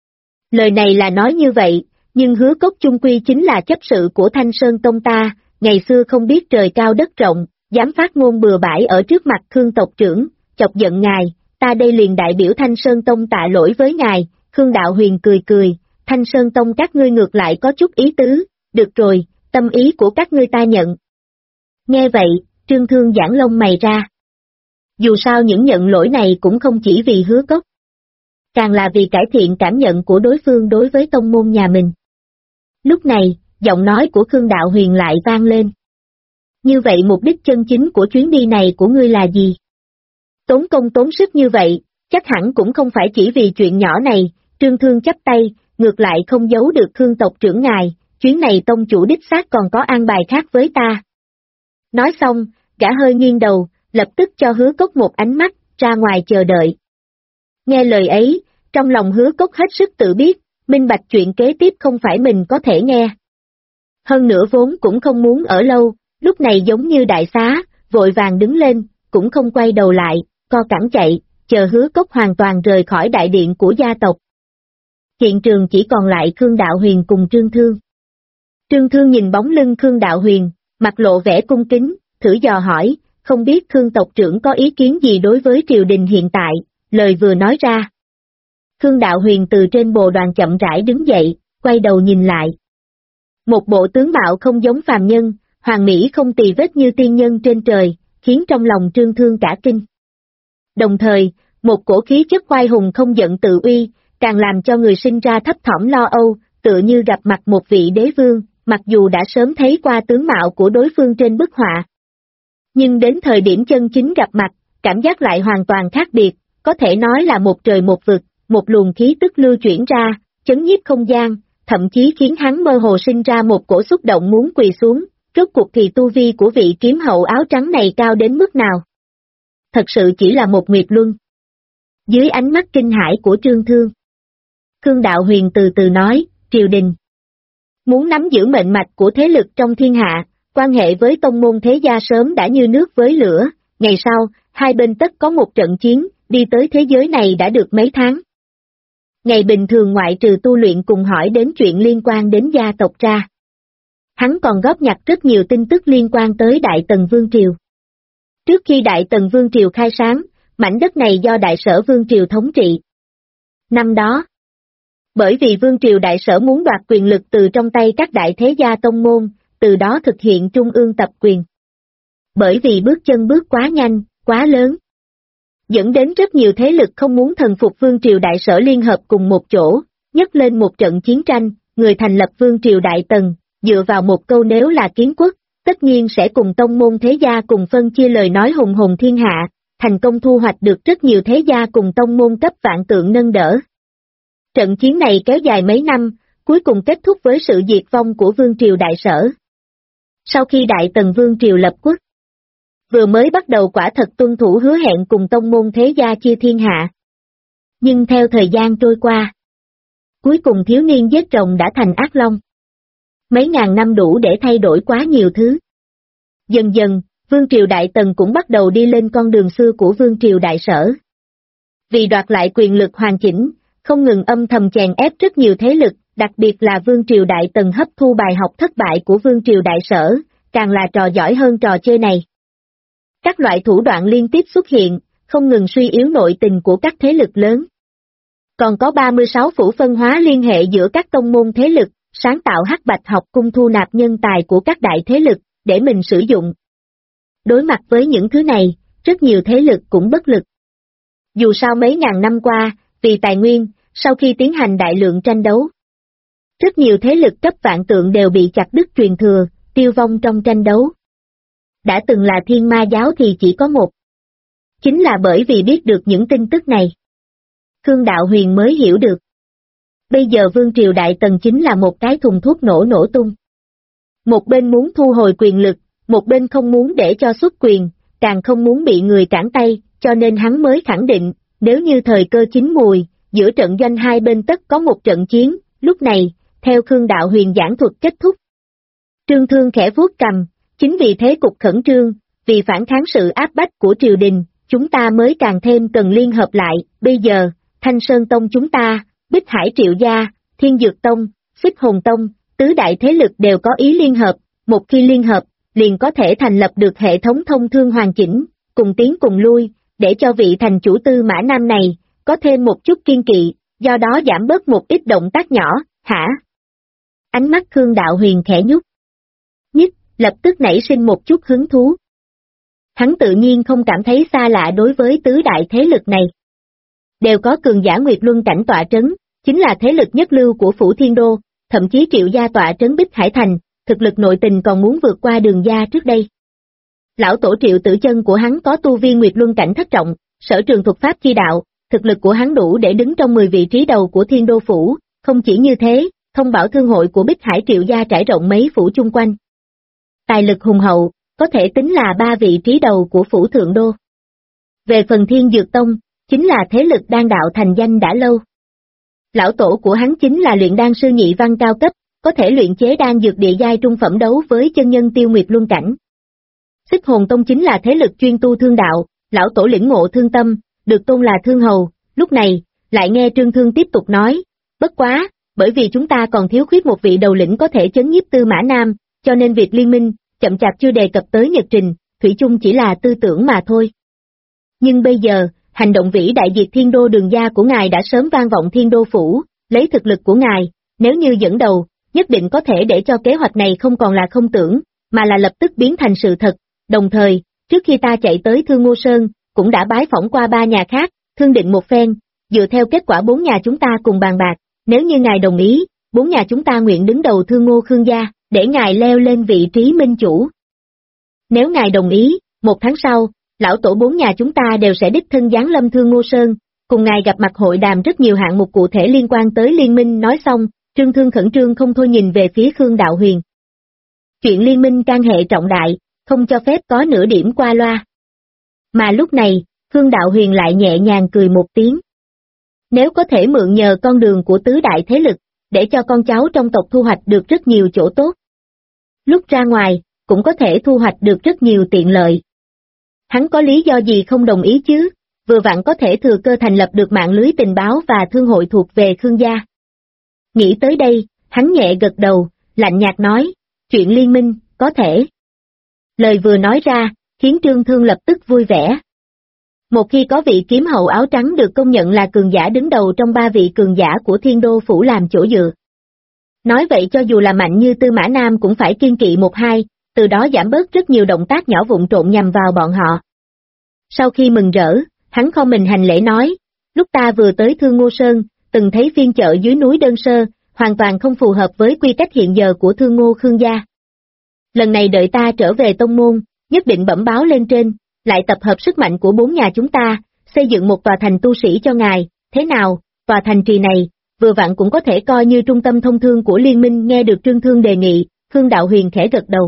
[SPEAKER 2] Lời này là nói như vậy, nhưng Hứa Cốc chung quy chính là chấp sự của Thanh Sơn Tông ta, ngày xưa không biết trời cao đất rộng, dám phát ngôn bừa bãi ở trước mặt Khương tộc trưởng, chọc giận ngài, ta đây liền đại biểu Thanh Sơn Tông tạ lỗi với ngài. Khương Đạo Huyền cười cười, Thanh Sơn Tông các ngươi ngược lại có chút ý tứ, được rồi, tâm ý của các ngươi ta nhận. Nghe vậy, Trương Thương giãn lông mày ra. Dù sao những nhận lỗi này cũng không chỉ vì Hứa Cốc, càng là vì cải thiện cảm nhận của đối phương đối với tông môn nhà mình. Lúc này, giọng nói của Khương Đạo Huyền lại vang lên. Như vậy mục đích chân chính của chuyến đi này của ngươi là gì? Tốn công tốn sức như vậy, chắc hẳn cũng không phải chỉ vì chuyện nhỏ này. Trương Thương chắp tay, ngược lại không giấu được Khương tộc trưởng ngài, chuyến này tông chủ đích xác còn có an bài khác với ta. Nói xong, gã hơi nghiêng đầu, lập tức cho Hứa Cốc một ánh mắt, ra ngoài chờ đợi. Nghe lời ấy, trong lòng Hứa Cốc hết sức tự biết, minh bạch chuyện kế tiếp không phải mình có thể nghe. Hơn nữa vốn cũng không muốn ở lâu, lúc này giống như đại xá, vội vàng đứng lên, cũng không quay đầu lại, co cẳng chạy, chờ Hứa Cốc hoàn toàn rời khỏi đại điện của gia tộc. Hiện trường chỉ còn lại Khương Đạo Huyền cùng Trương Thương. Trương Thương nhìn bóng lưng Khương Đạo Huyền, mặt lộ vẻ cung kính, thử dò hỏi, không biết Khương tộc trưởng có ý kiến gì đối với triều đình hiện tại, lời vừa nói ra. Khương Đạo Huyền từ trên bồ đoàn chậm rãi đứng dậy, quay đầu nhìn lại. Một bộ tướng mạo không giống phàm nhân, hoàn mỹ không tì vết như tiên nhân trên trời, khiến trong lòng Trương Thương cả kinh. Đồng thời, một cổ khí chất oai hùng không giận tự uy, càng làm cho người sinh ra thấp thỏm lo âu, tựa như gặp mặt một vị đế vương, mặc dù đã sớm thấy qua tướng mạo của đối phương trên bức họa. Nhưng đến thời điểm chân chính gặp mặt, cảm giác lại hoàn toàn khác biệt, có thể nói là một trời một vực, một luồng khí tức lưu chuyển ra, chấn nhiếp không gian, thậm chí khiến hắn mơ hồ sinh ra một cổ xúc động muốn quỳ xuống, rốt cuộc thì tu vi của vị kiếm hậu áo trắng này cao đến mức nào. Thật sự chỉ là một nguyệt luân. Dưới ánh mắt kinh hãi của Trương Thương, Khương Đạo Huyền từ từ nói, triều đình muốn nắm giữ mệnh mạch của thế lực trong thiên hạ, quan hệ với tông môn thế gia sớm đã như nước với lửa, ngày sau, hai bên tất có một trận chiến, đi tới thế giới này đã được mấy tháng. Ngày bình thường ngoại trừ tu luyện cùng hỏi đến chuyện liên quan đến gia tộc ra. Hắn còn góp nhặt rất nhiều tin tức liên quan tới Đại Tần Vương Triều. Trước khi Đại Tần Vương Triều khai sáng, mảnh đất này do Đại Sở Vương Triều thống trị. Năm đó, bởi vì Vương Triều Đại Sở muốn đoạt quyền lực từ trong tay các đại thế gia tông môn, từ đó thực hiện trung ương tập quyền. Bởi vì bước chân bước quá nhanh, quá lớn, dẫn đến rất nhiều thế lực không muốn thần phục Vương Triều Đại Sở liên hợp cùng một chỗ, nhấc lên một trận chiến tranh, người thành lập Vương Triều Đại Tần, dựa vào một câu nếu là kiến quốc, tất nhiên sẽ cùng tông môn thế gia cùng phân chia lời nói hùng hùng thiên hạ, thành công thu hoạch được rất nhiều thế gia cùng tông môn cấp vạn tượng nâng đỡ. Trận chiến này kéo dài mấy năm, cuối cùng kết thúc với sự diệt vong của Vương Triều Đại Sở. Sau khi Đại Tần Vương Triều lập quốc, vừa mới bắt đầu quả thật tuân thủ hứa hẹn cùng tông môn thế gia chia thiên hạ. Nhưng theo thời gian trôi qua, cuối cùng thiếu niên giết rồng đã thành ác long. Mấy ngàn năm đủ để thay đổi quá nhiều thứ. Dần dần, Vương Triều Đại Tần cũng bắt đầu đi lên con đường xưa của Vương Triều Đại Sở. Vì đoạt lại quyền lực hoàn chỉnh, không ngừng âm thầm chèn ép rất nhiều thế lực, đặc biệt là Vương Triều Đại Tần hấp thu bài học thất bại của Vương Triều Đại Sở, càng là trò giỏi hơn trò chơi này. Các loại thủ đoạn liên tiếp xuất hiện, không ngừng suy yếu nội tình của các thế lực lớn. Còn có 36 phủ phân hóa liên hệ giữa các tông môn thế lực, sáng tạo Hắc Bạch học cung thu nạp nhân tài của các đại thế lực, để mình sử dụng. Đối mặt với những thứ này, rất nhiều thế lực cũng bất lực. Dù sao mấy ngàn năm qua, vì tài nguyên, sau khi tiến hành đại lượng tranh đấu, rất nhiều thế lực cấp vạn tượng đều bị chặt đứt truyền thừa, tiêu vong trong tranh đấu. Đã từng là Thiên Ma giáo thì chỉ có một. Chính là bởi vì biết được những tin tức này, Khương Đạo Huyền mới hiểu được. Bây giờ Vương Triều Đại Tần chính là một cái thùng thuốc nổ tung. Một bên muốn thu hồi quyền lực, một bên không muốn để cho xuất quyền, càng không muốn bị người cản tay, cho nên hắn mới khẳng định, nếu như thời cơ chín mùi, giữa trận doanh hai bên tất có một trận chiến, lúc này, theo Khương Đạo Huyền giảng thuật kết thúc. Trương Thương khẽ vuốt cầm, chính vì thế cục khẩn trương, vì phản kháng sự áp bách của triều đình, chúng ta mới càng thêm cần liên hợp lại, bây giờ, Thanh Sơn Tông chúng ta, Bích Hải Triệu Gia, Thiên Dược Tông, Xích Hồn Tông, tứ đại thế lực đều có ý liên hợp, một khi liên hợp, liền có thể thành lập được hệ thống thông thương hoàn chỉnh, cùng tiến cùng lui, để cho vị thành chủ Tư Mã Nam này, có thêm một chút kiên kỵ, do đó giảm bớt một ít động tác nhỏ, hả? Ánh mắt Khương Đạo Huyền khẽ nhúc nhích, lập tức nảy sinh một chút hứng thú. Hắn tự nhiên không cảm thấy xa lạ đối với tứ đại thế lực này. Đều có cường giả Nguyệt Luân cảnh tọa trấn, chính là thế lực nhất lưu của Phủ Thiên Đô, thậm chí Triệu gia tọa trấn Bích Hải Thành, thực lực nội tình còn muốn vượt qua Đường gia trước đây. Lão tổ Triệu Tử Chân của hắn có tu vi Nguyệt Luân cảnh thất trọng, sở trường thuật pháp chi đạo, thực lực của hắn đủ để đứng trong 10 vị trí đầu của Thiên Đô Phủ, không chỉ như thế, thông bảo thương hội của Bích Hải Triệu gia trải rộng mấy phủ chung quanh. Tài lực hùng hậu, có thể tính là 3 vị trí đầu của Phủ Thượng Đô. Về phần Thiên Dược Tông, chính là thế lực đan đạo thành danh đã lâu. Lão tổ của hắn chính là luyện đan sư nhị văn cao cấp, có thể luyện chế đan dược địa giai trung phẩm đấu với chân nhân Tiêu Nguyệt Luân cảnh. Xích Hồn Tông chính là thế lực chuyên tu thương đạo, lão tổ lĩnh ngộ thương tâm, được tôn là thương hầu, lúc này, lại nghe Trương Thương tiếp tục nói, bất quá, bởi vì chúng ta còn thiếu khuyết một vị đầu lĩnh có thể chấn nhiếp Tư Mã Nam, cho nên việc liên minh, chậm chạp chưa đề cập tới nhật trình, thủy chung chỉ là tư tưởng mà thôi. Nhưng bây giờ, hành động vĩ đại diệt Thiên Đô Đường gia của ngài đã sớm vang vọng Thiên Đô Phủ, lấy thực lực của ngài, nếu như dẫn đầu, nhất định có thể để cho kế hoạch này không còn là không tưởng, mà là lập tức biến thành sự thật, đồng thời, trước khi ta chạy tới Thương Ngô Sơn, cũng đã bái phỏng qua 3 nhà khác, thương định một phen, dựa theo kết quả 4 nhà chúng ta cùng bàn bạc, nếu như ngài đồng ý, 4 nhà chúng ta nguyện đứng đầu Thương Ngô Khương gia, để ngài leo lên vị trí minh chủ. Nếu ngài đồng ý, 1 tháng sau, lão tổ 4 nhà chúng ta đều sẽ đích thân giáng lâm Thương Ngô Sơn, cùng ngài gặp mặt hội đàm rất nhiều hạng mục cụ thể liên quan tới liên minh. Nói xong, Trương Thương khẩn trương không thôi nhìn về phía Khương Đạo Huyền. Chuyện liên minh can hệ trọng đại, không cho phép có nửa điểm qua loa. Mà lúc này, Khương Đạo Huyền lại nhẹ nhàng cười một tiếng. Nếu có thể mượn nhờ con đường của tứ đại thế lực, để cho con cháu trong tộc thu hoạch được rất nhiều chỗ tốt. Lúc ra ngoài, cũng có thể thu hoạch được rất nhiều tiện lợi. Hắn có lý do gì không đồng ý chứ, vừa vặn có thể thừa cơ thành lập được mạng lưới tình báo và thương hội thuộc về Khương gia. Nghĩ tới đây, hắn nhẹ gật đầu, lạnh nhạt nói, chuyện liên minh, có thể. Lời vừa nói ra, khiến Trương Thương lập tức vui vẻ. Một khi có vị kiếm hậu áo trắng được công nhận là cường giả đứng đầu trong 3 vị cường giả của Thiên Đô Phủ làm chỗ dựa. Nói vậy cho dù là mạnh như Tư Mã Nam cũng phải kiên kỵ 1-2, từ đó giảm bớt rất nhiều động tác nhỏ vụn trộn nhằm vào bọn họ. Sau khi mừng rỡ, hắn không mình hành lễ nói, lúc ta vừa tới Thương Ngô Sơn, từng thấy phiên chợ dưới núi đơn sơ, hoàn toàn không phù hợp với quy cách hiện giờ của Thương Ngô Khương gia. Lần này đợi ta trở về tông môn, nhất định bẩm báo lên trên, lại tập hợp sức mạnh của 4 nhà chúng ta, xây dựng một tòa thành tu sĩ cho ngài, thế nào, tòa thành trì này, vừa vặn cũng có thể coi như trung tâm thông thương của liên minh. Nghe được Trương Thương đề nghị, Khương Đạo Huyền khẽ gật đầu.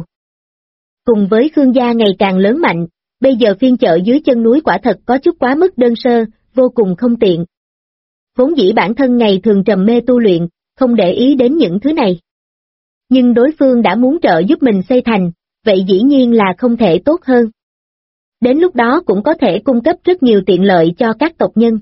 [SPEAKER 2] Cùng với Khương gia ngày càng lớn mạnh, bây giờ phiên chợ dưới chân núi quả thật có chút quá mức đơn sơ, vô cùng không tiện. Vốn dĩ bản thân ngày thường trầm mê tu luyện, không để ý đến những thứ này. Nhưng đối phương đã muốn trợ giúp mình xây thành, vậy dĩ nhiên là không thể tốt hơn. Đến lúc đó cũng có thể cung cấp rất nhiều tiện lợi cho các tộc nhân.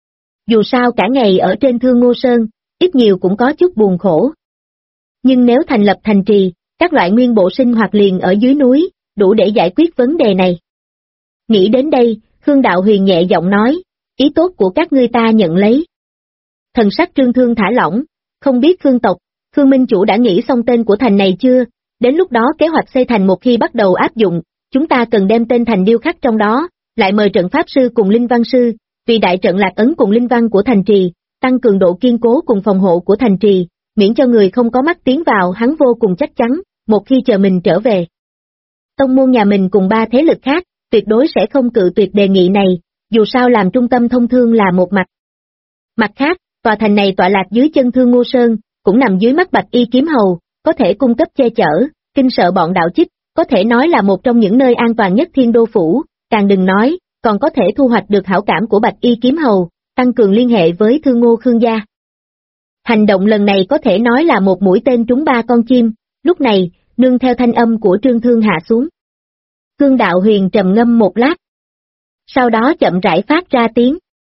[SPEAKER 2] Dù sao cả ngày ở trên Thương Ngô Sơn, ít nhiều cũng có chút buồn khổ. Nhưng nếu thành lập thành trì, các loại nguyên bộ sinh hoạt liền ở dưới núi, đủ để giải quyết vấn đề này. Nghĩ đến đây, Khương Đạo Huyền nhẹ giọng nói, ý tốt của các ngươi ta nhận lấy. Thần sắc Trương Thương thả lỏng, không biết Khương tộc, Khương Minh Chủ đã nghĩ xong tên của thành này chưa, đến lúc đó kế hoạch xây thành một khi bắt đầu áp dụng, chúng ta cần đem tên thành điêu khắc trong đó, lại mời trận pháp sư cùng linh văn sư, vì đại trận lạc ấn cùng linh văn của thành trì, tăng cường độ kiên cố cùng phòng hộ của thành trì, miễn cho người không có mắt tiến vào hắn vô cùng chắc chắn, một khi chờ mình trở về. Tông môn nhà mình cùng 3 thế lực khác, tuyệt đối sẽ không cự tuyệt đề nghị này, dù sao làm trung tâm thông thương là một mặt. Mặt khác, tòa thành này tọa lạc dưới chân Thương Ngô Sơn, cũng nằm dưới mắt Bạch Y Kiếm Hầu, có thể cung cấp che chở, kinh sợ bọn đạo chích, có thể nói là một trong những nơi an toàn nhất Thiên Đô Phủ, càng đừng nói, còn có thể thu hoạch được hảo cảm của Bạch Y Kiếm Hầu, tăng cường liên hệ với Thương Ngô Khương gia. Hành động lần này có thể nói là một mũi tên trúng 3 con chim, lúc này, nương theo thanh âm của Trương Thương hạ xuống. Khương Đạo Huyền trầm ngâm một lát. Sau đó chậm rãi phát ra tiếng.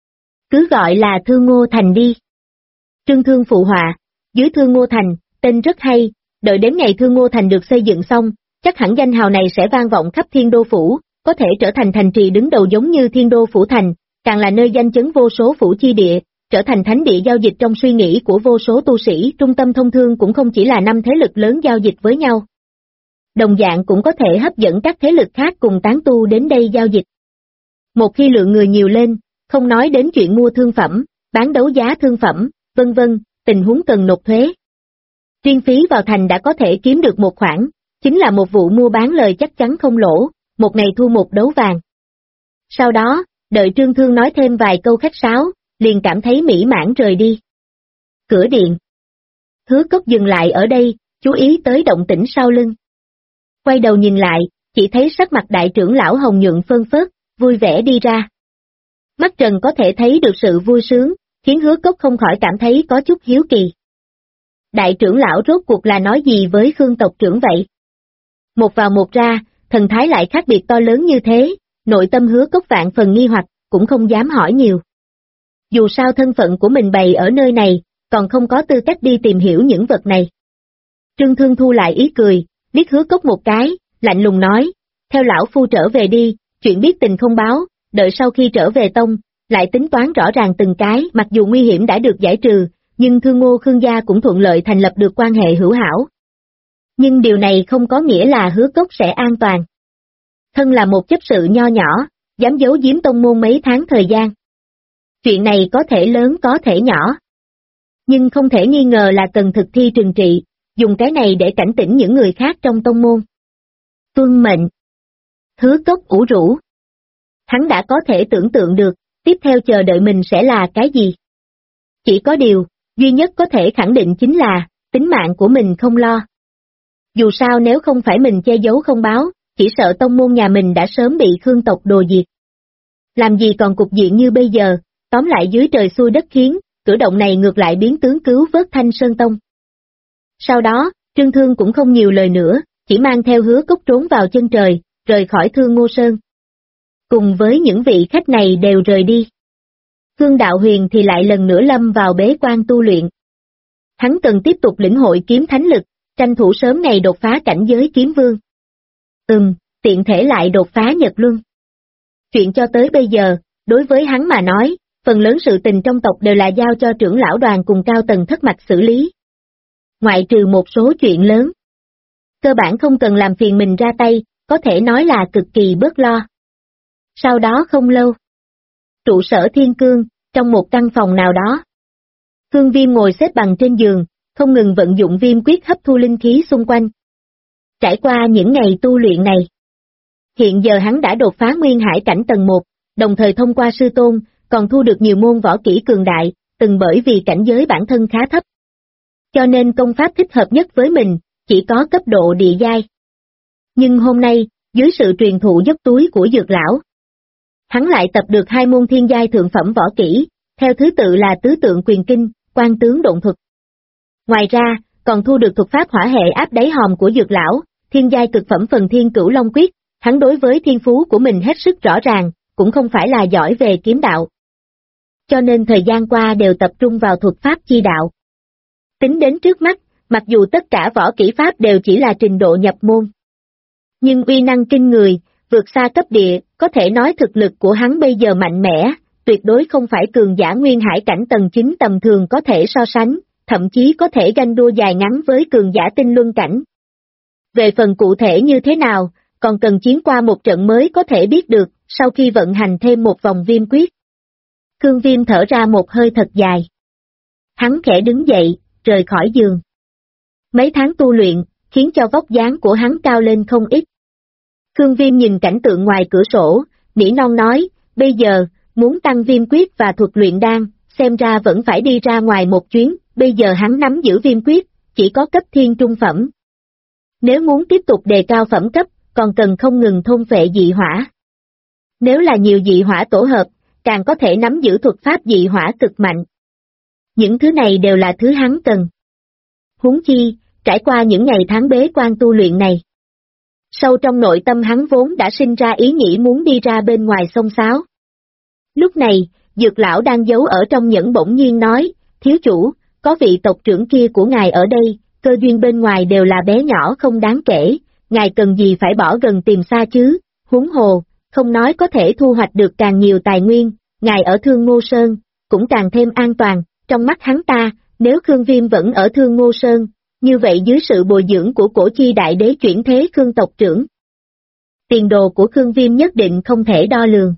[SPEAKER 2] Cứ gọi là Thương Ngô Thành đi. Trương Thương phụ họa, dưới Thương Ngô Thành, tên rất hay, đợi đến ngày Thương Ngô Thành được xây dựng xong, chắc hẳn danh hào này sẽ vang vọng khắp Thiên Đô Phủ, có thể trở thành thành trì đứng đầu giống như Thiên Đô Phủ Thành, càng là nơi danh chấn vô số phủ chi địa, trở thành thánh địa giao dịch trong suy nghĩ của vô số tu sĩ. Trung tâm thông thương cũng không chỉ là 5 thế lực lớn giao dịch với nhau. Đồng dạng cũng có thể hấp dẫn các thế lực khác cùng tán tu đến đây giao dịch. Một khi lượng người nhiều lên, không nói đến chuyện mua thương phẩm, bán đấu giá thương phẩm, vân vân, tình huống cần nộp thuế. Riêng phí vào thành đã có thể kiếm được một khoản, chính là một vụ mua bán lời chắc chắn không lỗ, một ngày thu một đấu vàng. Sau đó, đợi Trương Thương nói thêm vài câu khách sáo, liền cảm thấy mỹ mãn rời đi. Cửa điện. Hứa Cốc dừng lại ở đây, chú ý tới động tĩnh sau lưng. Quay đầu nhìn lại, chỉ thấy sắc mặt đại trưởng lão hồng nhuận phơn phớt, vui vẻ đi ra. Mắt Trần có thể thấy được sự vui sướng, khiến Hứa Cốc không khỏi cảm thấy có chút hiếu kỳ. Đại trưởng lão rốt cuộc là nói gì với Khương tộc trưởng vậy? Một vào một ra, thần thái lại khác biệt to lớn như thế, nội tâm Hứa Cốc vạn phần nghi hoặc, cũng không dám hỏi nhiều. Dù sao thân phận của mình bày ở nơi này, còn không có tư cách đi tìm hiểu những vật này. Trương Thương thu lại ý cười, liếc Hứa Cốc một cái, lạnh lùng nói, theo lão phu trở về đi, chuyện biết tình không báo, đợi sau khi trở về tông, lại tính toán rõ ràng từng cái. Mặc dù nguy hiểm đã được giải trừ, nhưng Thương Ngô Khương gia cũng thuận lợi thành lập được quan hệ hữu hảo. Nhưng điều này không có nghĩa là Hứa Cốc sẽ an toàn. Thân là một chấp sự nho nhỏ, dám giấu giếm tông môn mấy tháng thời gian. Chuyện này có thể lớn có thể nhỏ. Nhưng không thể nghi ngờ là cần thực thi trừng trị, dùng cái này để cảnh tỉnh những người khác trong tông môn. Tuân mệnh. Hứa Cốc ủ rũ. Hắn đã có thể tưởng tượng được, tiếp theo chờ đợi mình sẽ là cái gì. Chỉ có điều, duy nhất có thể khẳng định chính là, tính mạng của mình không lo. Dù sao nếu không phải mình che giấu không báo, chỉ sợ tông môn nhà mình đã sớm bị Khương tộc đồ diệt. Làm gì còn cục diện như bây giờ, tóm lại dưới trời xuôi đất khiến, cử động này ngược lại biến tướng cứu vớt Thanh Sơn Tông. Sau đó, Trương Thương cũng không nhiều lời nữa, chỉ mang theo Hứa Cốc trốn vào chân trời, rời khỏi Thương Ngô Sơn. Cùng với những vị khách này đều rời đi. Khương Đạo Huyền thì lại lần nữa lâm vào bế quan tu luyện. Hắn cần tiếp tục lĩnh hội kiếm thánh lực, tranh thủ sớm ngày đột phá cảnh giới kiếm vương. Tiện thể lại đột phá nhật luân. Chuyện cho tới bây giờ, đối với hắn mà nói, phần lớn sự tình trong tộc đều là giao cho trưởng lão đoàn cùng cao tầng thất mạch xử lý. Ngoại trừ một số chuyện lớn. Cơ bản không cần làm phiền mình ra tay, có thể nói là cực kỳ bớt lo. Sau đó không lâu. Trụ sở Thiên Cương, trong một căn phòng nào đó. Cương Viêm ngồi xếp bằng trên giường, không ngừng vận dụng viêm quyết hấp thu linh khí xung quanh. Trải qua những ngày tu luyện này, hiện giờ hắn đã đột phá nguyên hải cảnh tầng 1, đồng thời thông qua sư tôn, còn thu được nhiều môn võ kỹ cường đại, từng bởi vì cảnh giới bản thân khá thấp. Cho nên công pháp thích hợp nhất với mình, chỉ có cấp độ địa giai. Nhưng hôm nay, dưới sự truyền thụ dốc túi của Dược lão, hắn lại tập được 2 môn thiên giai thượng phẩm võ kỹ, theo thứ tự là tứ tượng quyền kinh, quan tướng độn thuật. Ngoài ra, còn thu được thuật pháp hỏa hệ áp đáy hòm của Dược lão, thiên giai cực phẩm phần thiên cửu long quyết. Hắn đối với thiên phú của mình hết sức rõ ràng, cũng không phải là giỏi về kiếm đạo. Cho nên thời gian qua đều tập trung vào thuật pháp chi đạo. Tính đến trước mắt, mặc dù tất cả võ kỹ pháp đều chỉ là trình độ nhập môn, nhưng uy năng kinh người, vượt xa cấp địa, có thể nói thực lực của hắn bây giờ mạnh mẽ, tuyệt đối không phải cường giả nguyên hải cảnh tầng 9 tầm thường có thể so sánh, thậm chí có thể ganh đua dài ngắn với cường giả tinh luân cảnh. Về phần cụ thể như thế nào, còn cần chiến qua một trận mới có thể biết được, sau khi vận hành thêm một vòng viêm quyết. Khương Viêm thở ra một hơi thật dài. Hắn khẽ đứng dậy, rời khỏi giường. Mấy tháng tu luyện, khiến cho vóc dáng của hắn cao lên không ít. Khương Viêm nhìn cảnh tượng ngoài cửa sổ, nỉ non nói, bây giờ, muốn tăng viêm quyết và thuật luyện đan, xem ra vẫn phải đi ra ngoài một chuyến, bây giờ hắn nắm giữ viêm quyết, chỉ có cấp thiên trung phẩm. Nếu muốn tiếp tục đề cao phẩm cấp, còn cần không ngừng thôn phệ dị hỏa. Nếu là nhiều dị hỏa tổ hợp, càng có thể nắm giữ thuật pháp dị hỏa cực mạnh. Những thứ này đều là thứ hắn cần. Huống chi, trải qua những ngày tháng bế quan tu luyện này. Sâu trong nội tâm hắn vốn đã sinh ra ý nghĩ muốn đi ra bên ngoài xông xáo. Lúc này, Dược lão đang giấu ở trong nhẫn bỗng nhiên nói, thiếu chủ, có vị tộc trưởng kia của ngài ở đây, cơ duyên bên ngoài đều là bé nhỏ không đáng kể, ngài cần gì phải bỏ gần tìm xa chứ, huống hồ, không nói có thể thu hoạch được càng nhiều tài nguyên, ngài ở Thương Ngô Sơn, cũng càng thêm an toàn, trong mắt hắn ta, nếu Khương Viêm vẫn ở Thương Ngô Sơn, như vậy dưới sự bồi dưỡng của cổ chi đại đế chuyển thế Khương tộc trưởng. Tiền đồ của Khương Viêm nhất định không thể đo lường.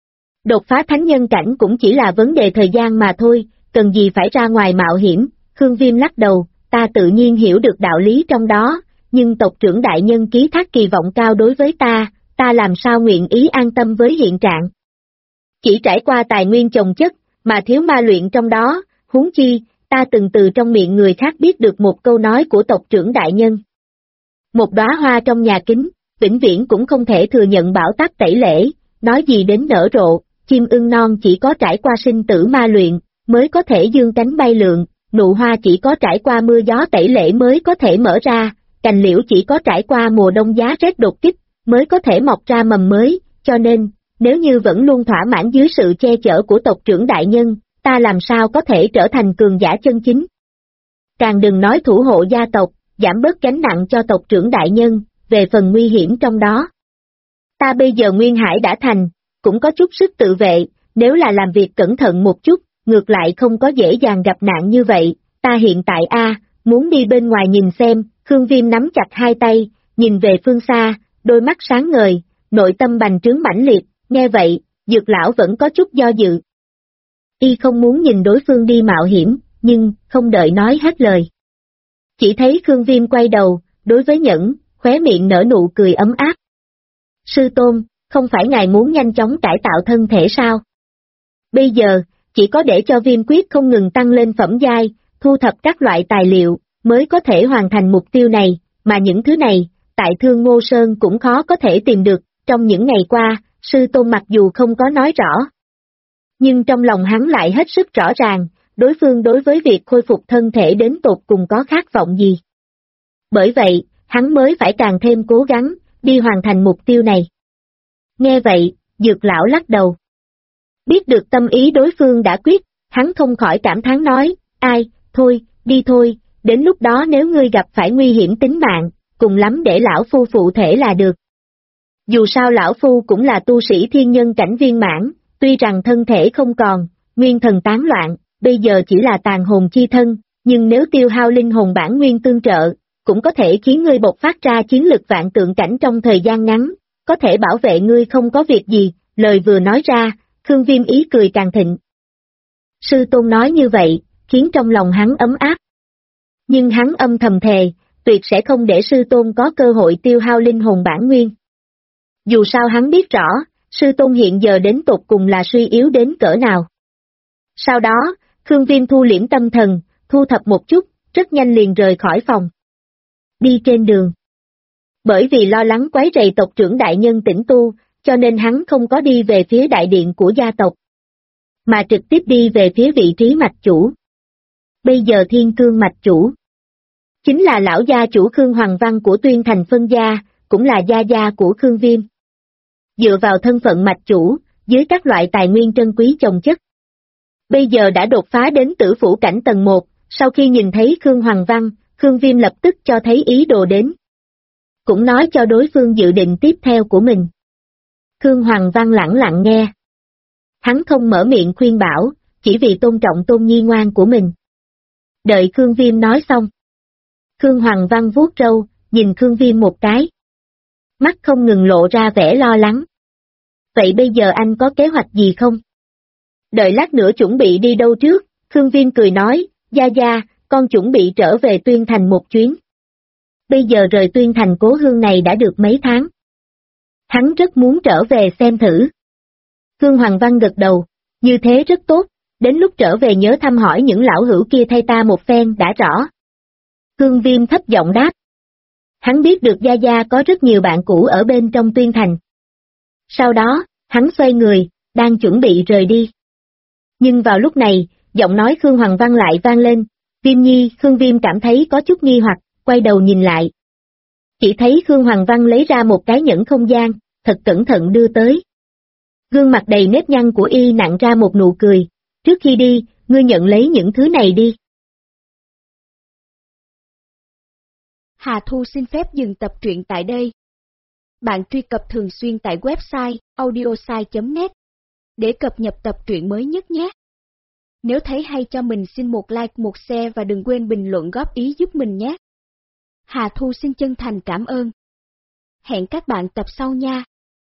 [SPEAKER 2] Đột phá thánh nhân cảnh cũng chỉ là vấn đề thời gian mà thôi, cần gì phải ra ngoài mạo hiểm, Khương Viêm lắc đầu, ta tự nhiên hiểu được đạo lý trong đó, nhưng tộc trưởng đại nhân ký thác kỳ vọng cao đối với ta làm sao nguyện ý an tâm với hiện trạng. Chỉ trải qua tài nguyên chồng chất, mà thiếu ma luyện trong đó, huống chi, ta từng từ trong miệng người khác biết được một câu nói của tộc trưởng đại nhân. Một đóa hoa trong nhà kính, vĩnh viễn cũng không thể thừa nhận bão táp tẩy lễ, nói gì đến nở rộ, chim ưng non chỉ có trải qua sinh tử ma luyện, mới có thể dương cánh bay lượn, nụ hoa chỉ có trải qua mưa gió tẩy lễ mới có thể mở ra, cành liễu chỉ có trải qua mùa đông giá rét đột kích, mới có thể mọc ra mầm mới, cho nên, nếu như vẫn luôn thỏa mãn dưới sự che chở của tộc trưởng đại nhân, ta làm sao có thể trở thành cường giả chân chính. Càng đừng nói thủ hộ gia tộc, giảm bớt gánh nặng cho tộc trưởng đại nhân, về phần nguy hiểm trong đó. Ta bây giờ nguyên hải đã thành, cũng có chút sức tự vệ, nếu là làm việc cẩn thận một chút, ngược lại không có dễ dàng gặp nạn như vậy, ta hiện tại muốn đi bên ngoài nhìn xem, Khương Viêm nắm chặt hai tay, nhìn về phương xa, đôi mắt sáng ngời, nội tâm bành trướng mãnh liệt, nghe vậy, Dược lão vẫn có chút do dự. Y không muốn nhìn đối phương đi mạo hiểm, nhưng, không đợi nói hết lời. Chỉ thấy Khương Viêm quay đầu, đối với Nhẫn, khóe miệng nở nụ cười ấm áp. Sư tôn, không phải ngài muốn nhanh chóng cải tạo thân thể sao? Bây giờ, chỉ có để cho viêm quyết không ngừng tăng lên phẩm giai, thu thập các loại tài liệu, mới có thể hoàn thành mục tiêu này, mà những thứ này, tại Thương Ngô Sơn cũng khó có thể tìm được, trong những ngày qua, sư tôn mặc dù không có nói rõ. Nhưng trong lòng hắn lại hết sức rõ ràng, đối phương đối với việc khôi phục thân thể đến tột cùng có khát vọng gì. Bởi vậy, hắn mới phải càng thêm cố gắng, đi hoàn thành mục tiêu này. Nghe vậy, Dược lão lắc đầu. Biết được tâm ý đối phương đã quyết, hắn không khỏi cảm thán nói, ai, thôi, đi thôi, đến lúc đó nếu ngươi gặp phải nguy hiểm tính mạng, cùng lắm để lão phu phụ thể là được. Dù sao lão phu cũng là tu sĩ thiên nhân cảnh viên mãn, tuy rằng thân thể không còn, nguyên thần tán loạn, bây giờ chỉ là tàn hồn chi thân, nhưng nếu tiêu hao linh hồn bản nguyên tương trợ, cũng có thể khiến ngươi bộc phát ra chiến lực vạn tượng cảnh trong thời gian ngắn, có thể bảo vệ ngươi không có việc gì, lời vừa nói ra, Khương Viêm ý cười càng thịnh. Sư tôn nói như vậy, khiến trong lòng hắn ấm áp. Nhưng hắn âm thầm thề, tuyệt sẽ không để sư tôn có cơ hội tiêu hao linh hồn bản nguyên. Dù sao hắn biết rõ, sư tôn hiện giờ đến tột cùng là suy yếu đến cỡ nào. Sau đó, Khương Viêm thu liễm tâm thần, thu thập một chút, rất nhanh liền rời khỏi phòng. Đi trên đường. Bởi vì lo lắng quấy rầy tộc trưởng đại nhân tĩnh tu, cho nên hắn không có đi về phía đại điện của gia tộc, mà trực tiếp đi về phía vị trí mạch chủ. Bây giờ Thiên Cương mạch chủ chính là lão gia chủ Khương Hoàng Văn của Tuyên Thành phân gia, cũng là gia gia của Khương Viêm. Dựa vào thân phận mạch chủ, dưới các loại tài nguyên trân quý chồng chất. Bây giờ đã đột phá đến tử phủ cảnh tầng 1, sau khi nhìn thấy Khương Hoàng Văn, Khương Viêm lập tức cho thấy ý đồ đến. Cũng nói cho đối phương dự định tiếp theo của mình. Khương Hoàng Văn lẳng lặng nghe. Hắn không mở miệng khuyên bảo, chỉ vì tôn trọng tôn nhi ngoan của mình. Đợi Khương Viêm nói xong. Khương Hoàng Văn vuốt râu, nhìn Khương Viêm một cái. Mắt không ngừng lộ ra vẻ lo lắng. Vậy bây giờ anh có kế hoạch gì không? Đợi lát nữa chuẩn bị đi đâu trước? Khương Viêm cười nói, Gia Gia, con chuẩn bị trở về Tuyên Thành một chuyến. Bây giờ rời Tuyên Thành cố hương này đã được mấy tháng. Hắn rất muốn trở về xem thử. Khương Hoàng Văn gật đầu, như thế rất tốt, đến lúc trở về nhớ thăm hỏi những lão hữu kia thay ta một phen đã rõ. Khương Viêm thấp giọng đáp. Hắn biết được Gia Gia có rất nhiều bạn cũ ở bên trong Tuyên Thành. Sau đó, hắn xoay người, đang chuẩn bị rời đi. Nhưng vào lúc này, giọng nói Khương Hoàng Văn lại vang lên, Viêm Nhi. Khương Viêm cảm thấy có chút nghi hoặc, quay đầu nhìn lại. Chỉ thấy Khương Hoàng Văn lấy ra một cái nhẫn không gian, thật cẩn thận đưa tới. Gương mặt đầy nếp nhăn của y nặn ra một nụ cười, trước khi đi, ngươi nhận lấy những thứ này đi.
[SPEAKER 1] Hà Thu xin phép dừng tập truyện tại đây. Bạn truy cập thường xuyên tại website audiosai.net để cập nhật tập truyện mới nhất nhé. Nếu thấy hay cho mình xin một like, một share và đừng quên bình luận góp ý giúp mình nhé. Hà Thu xin chân thành cảm ơn. Hẹn các bạn tập sau nha.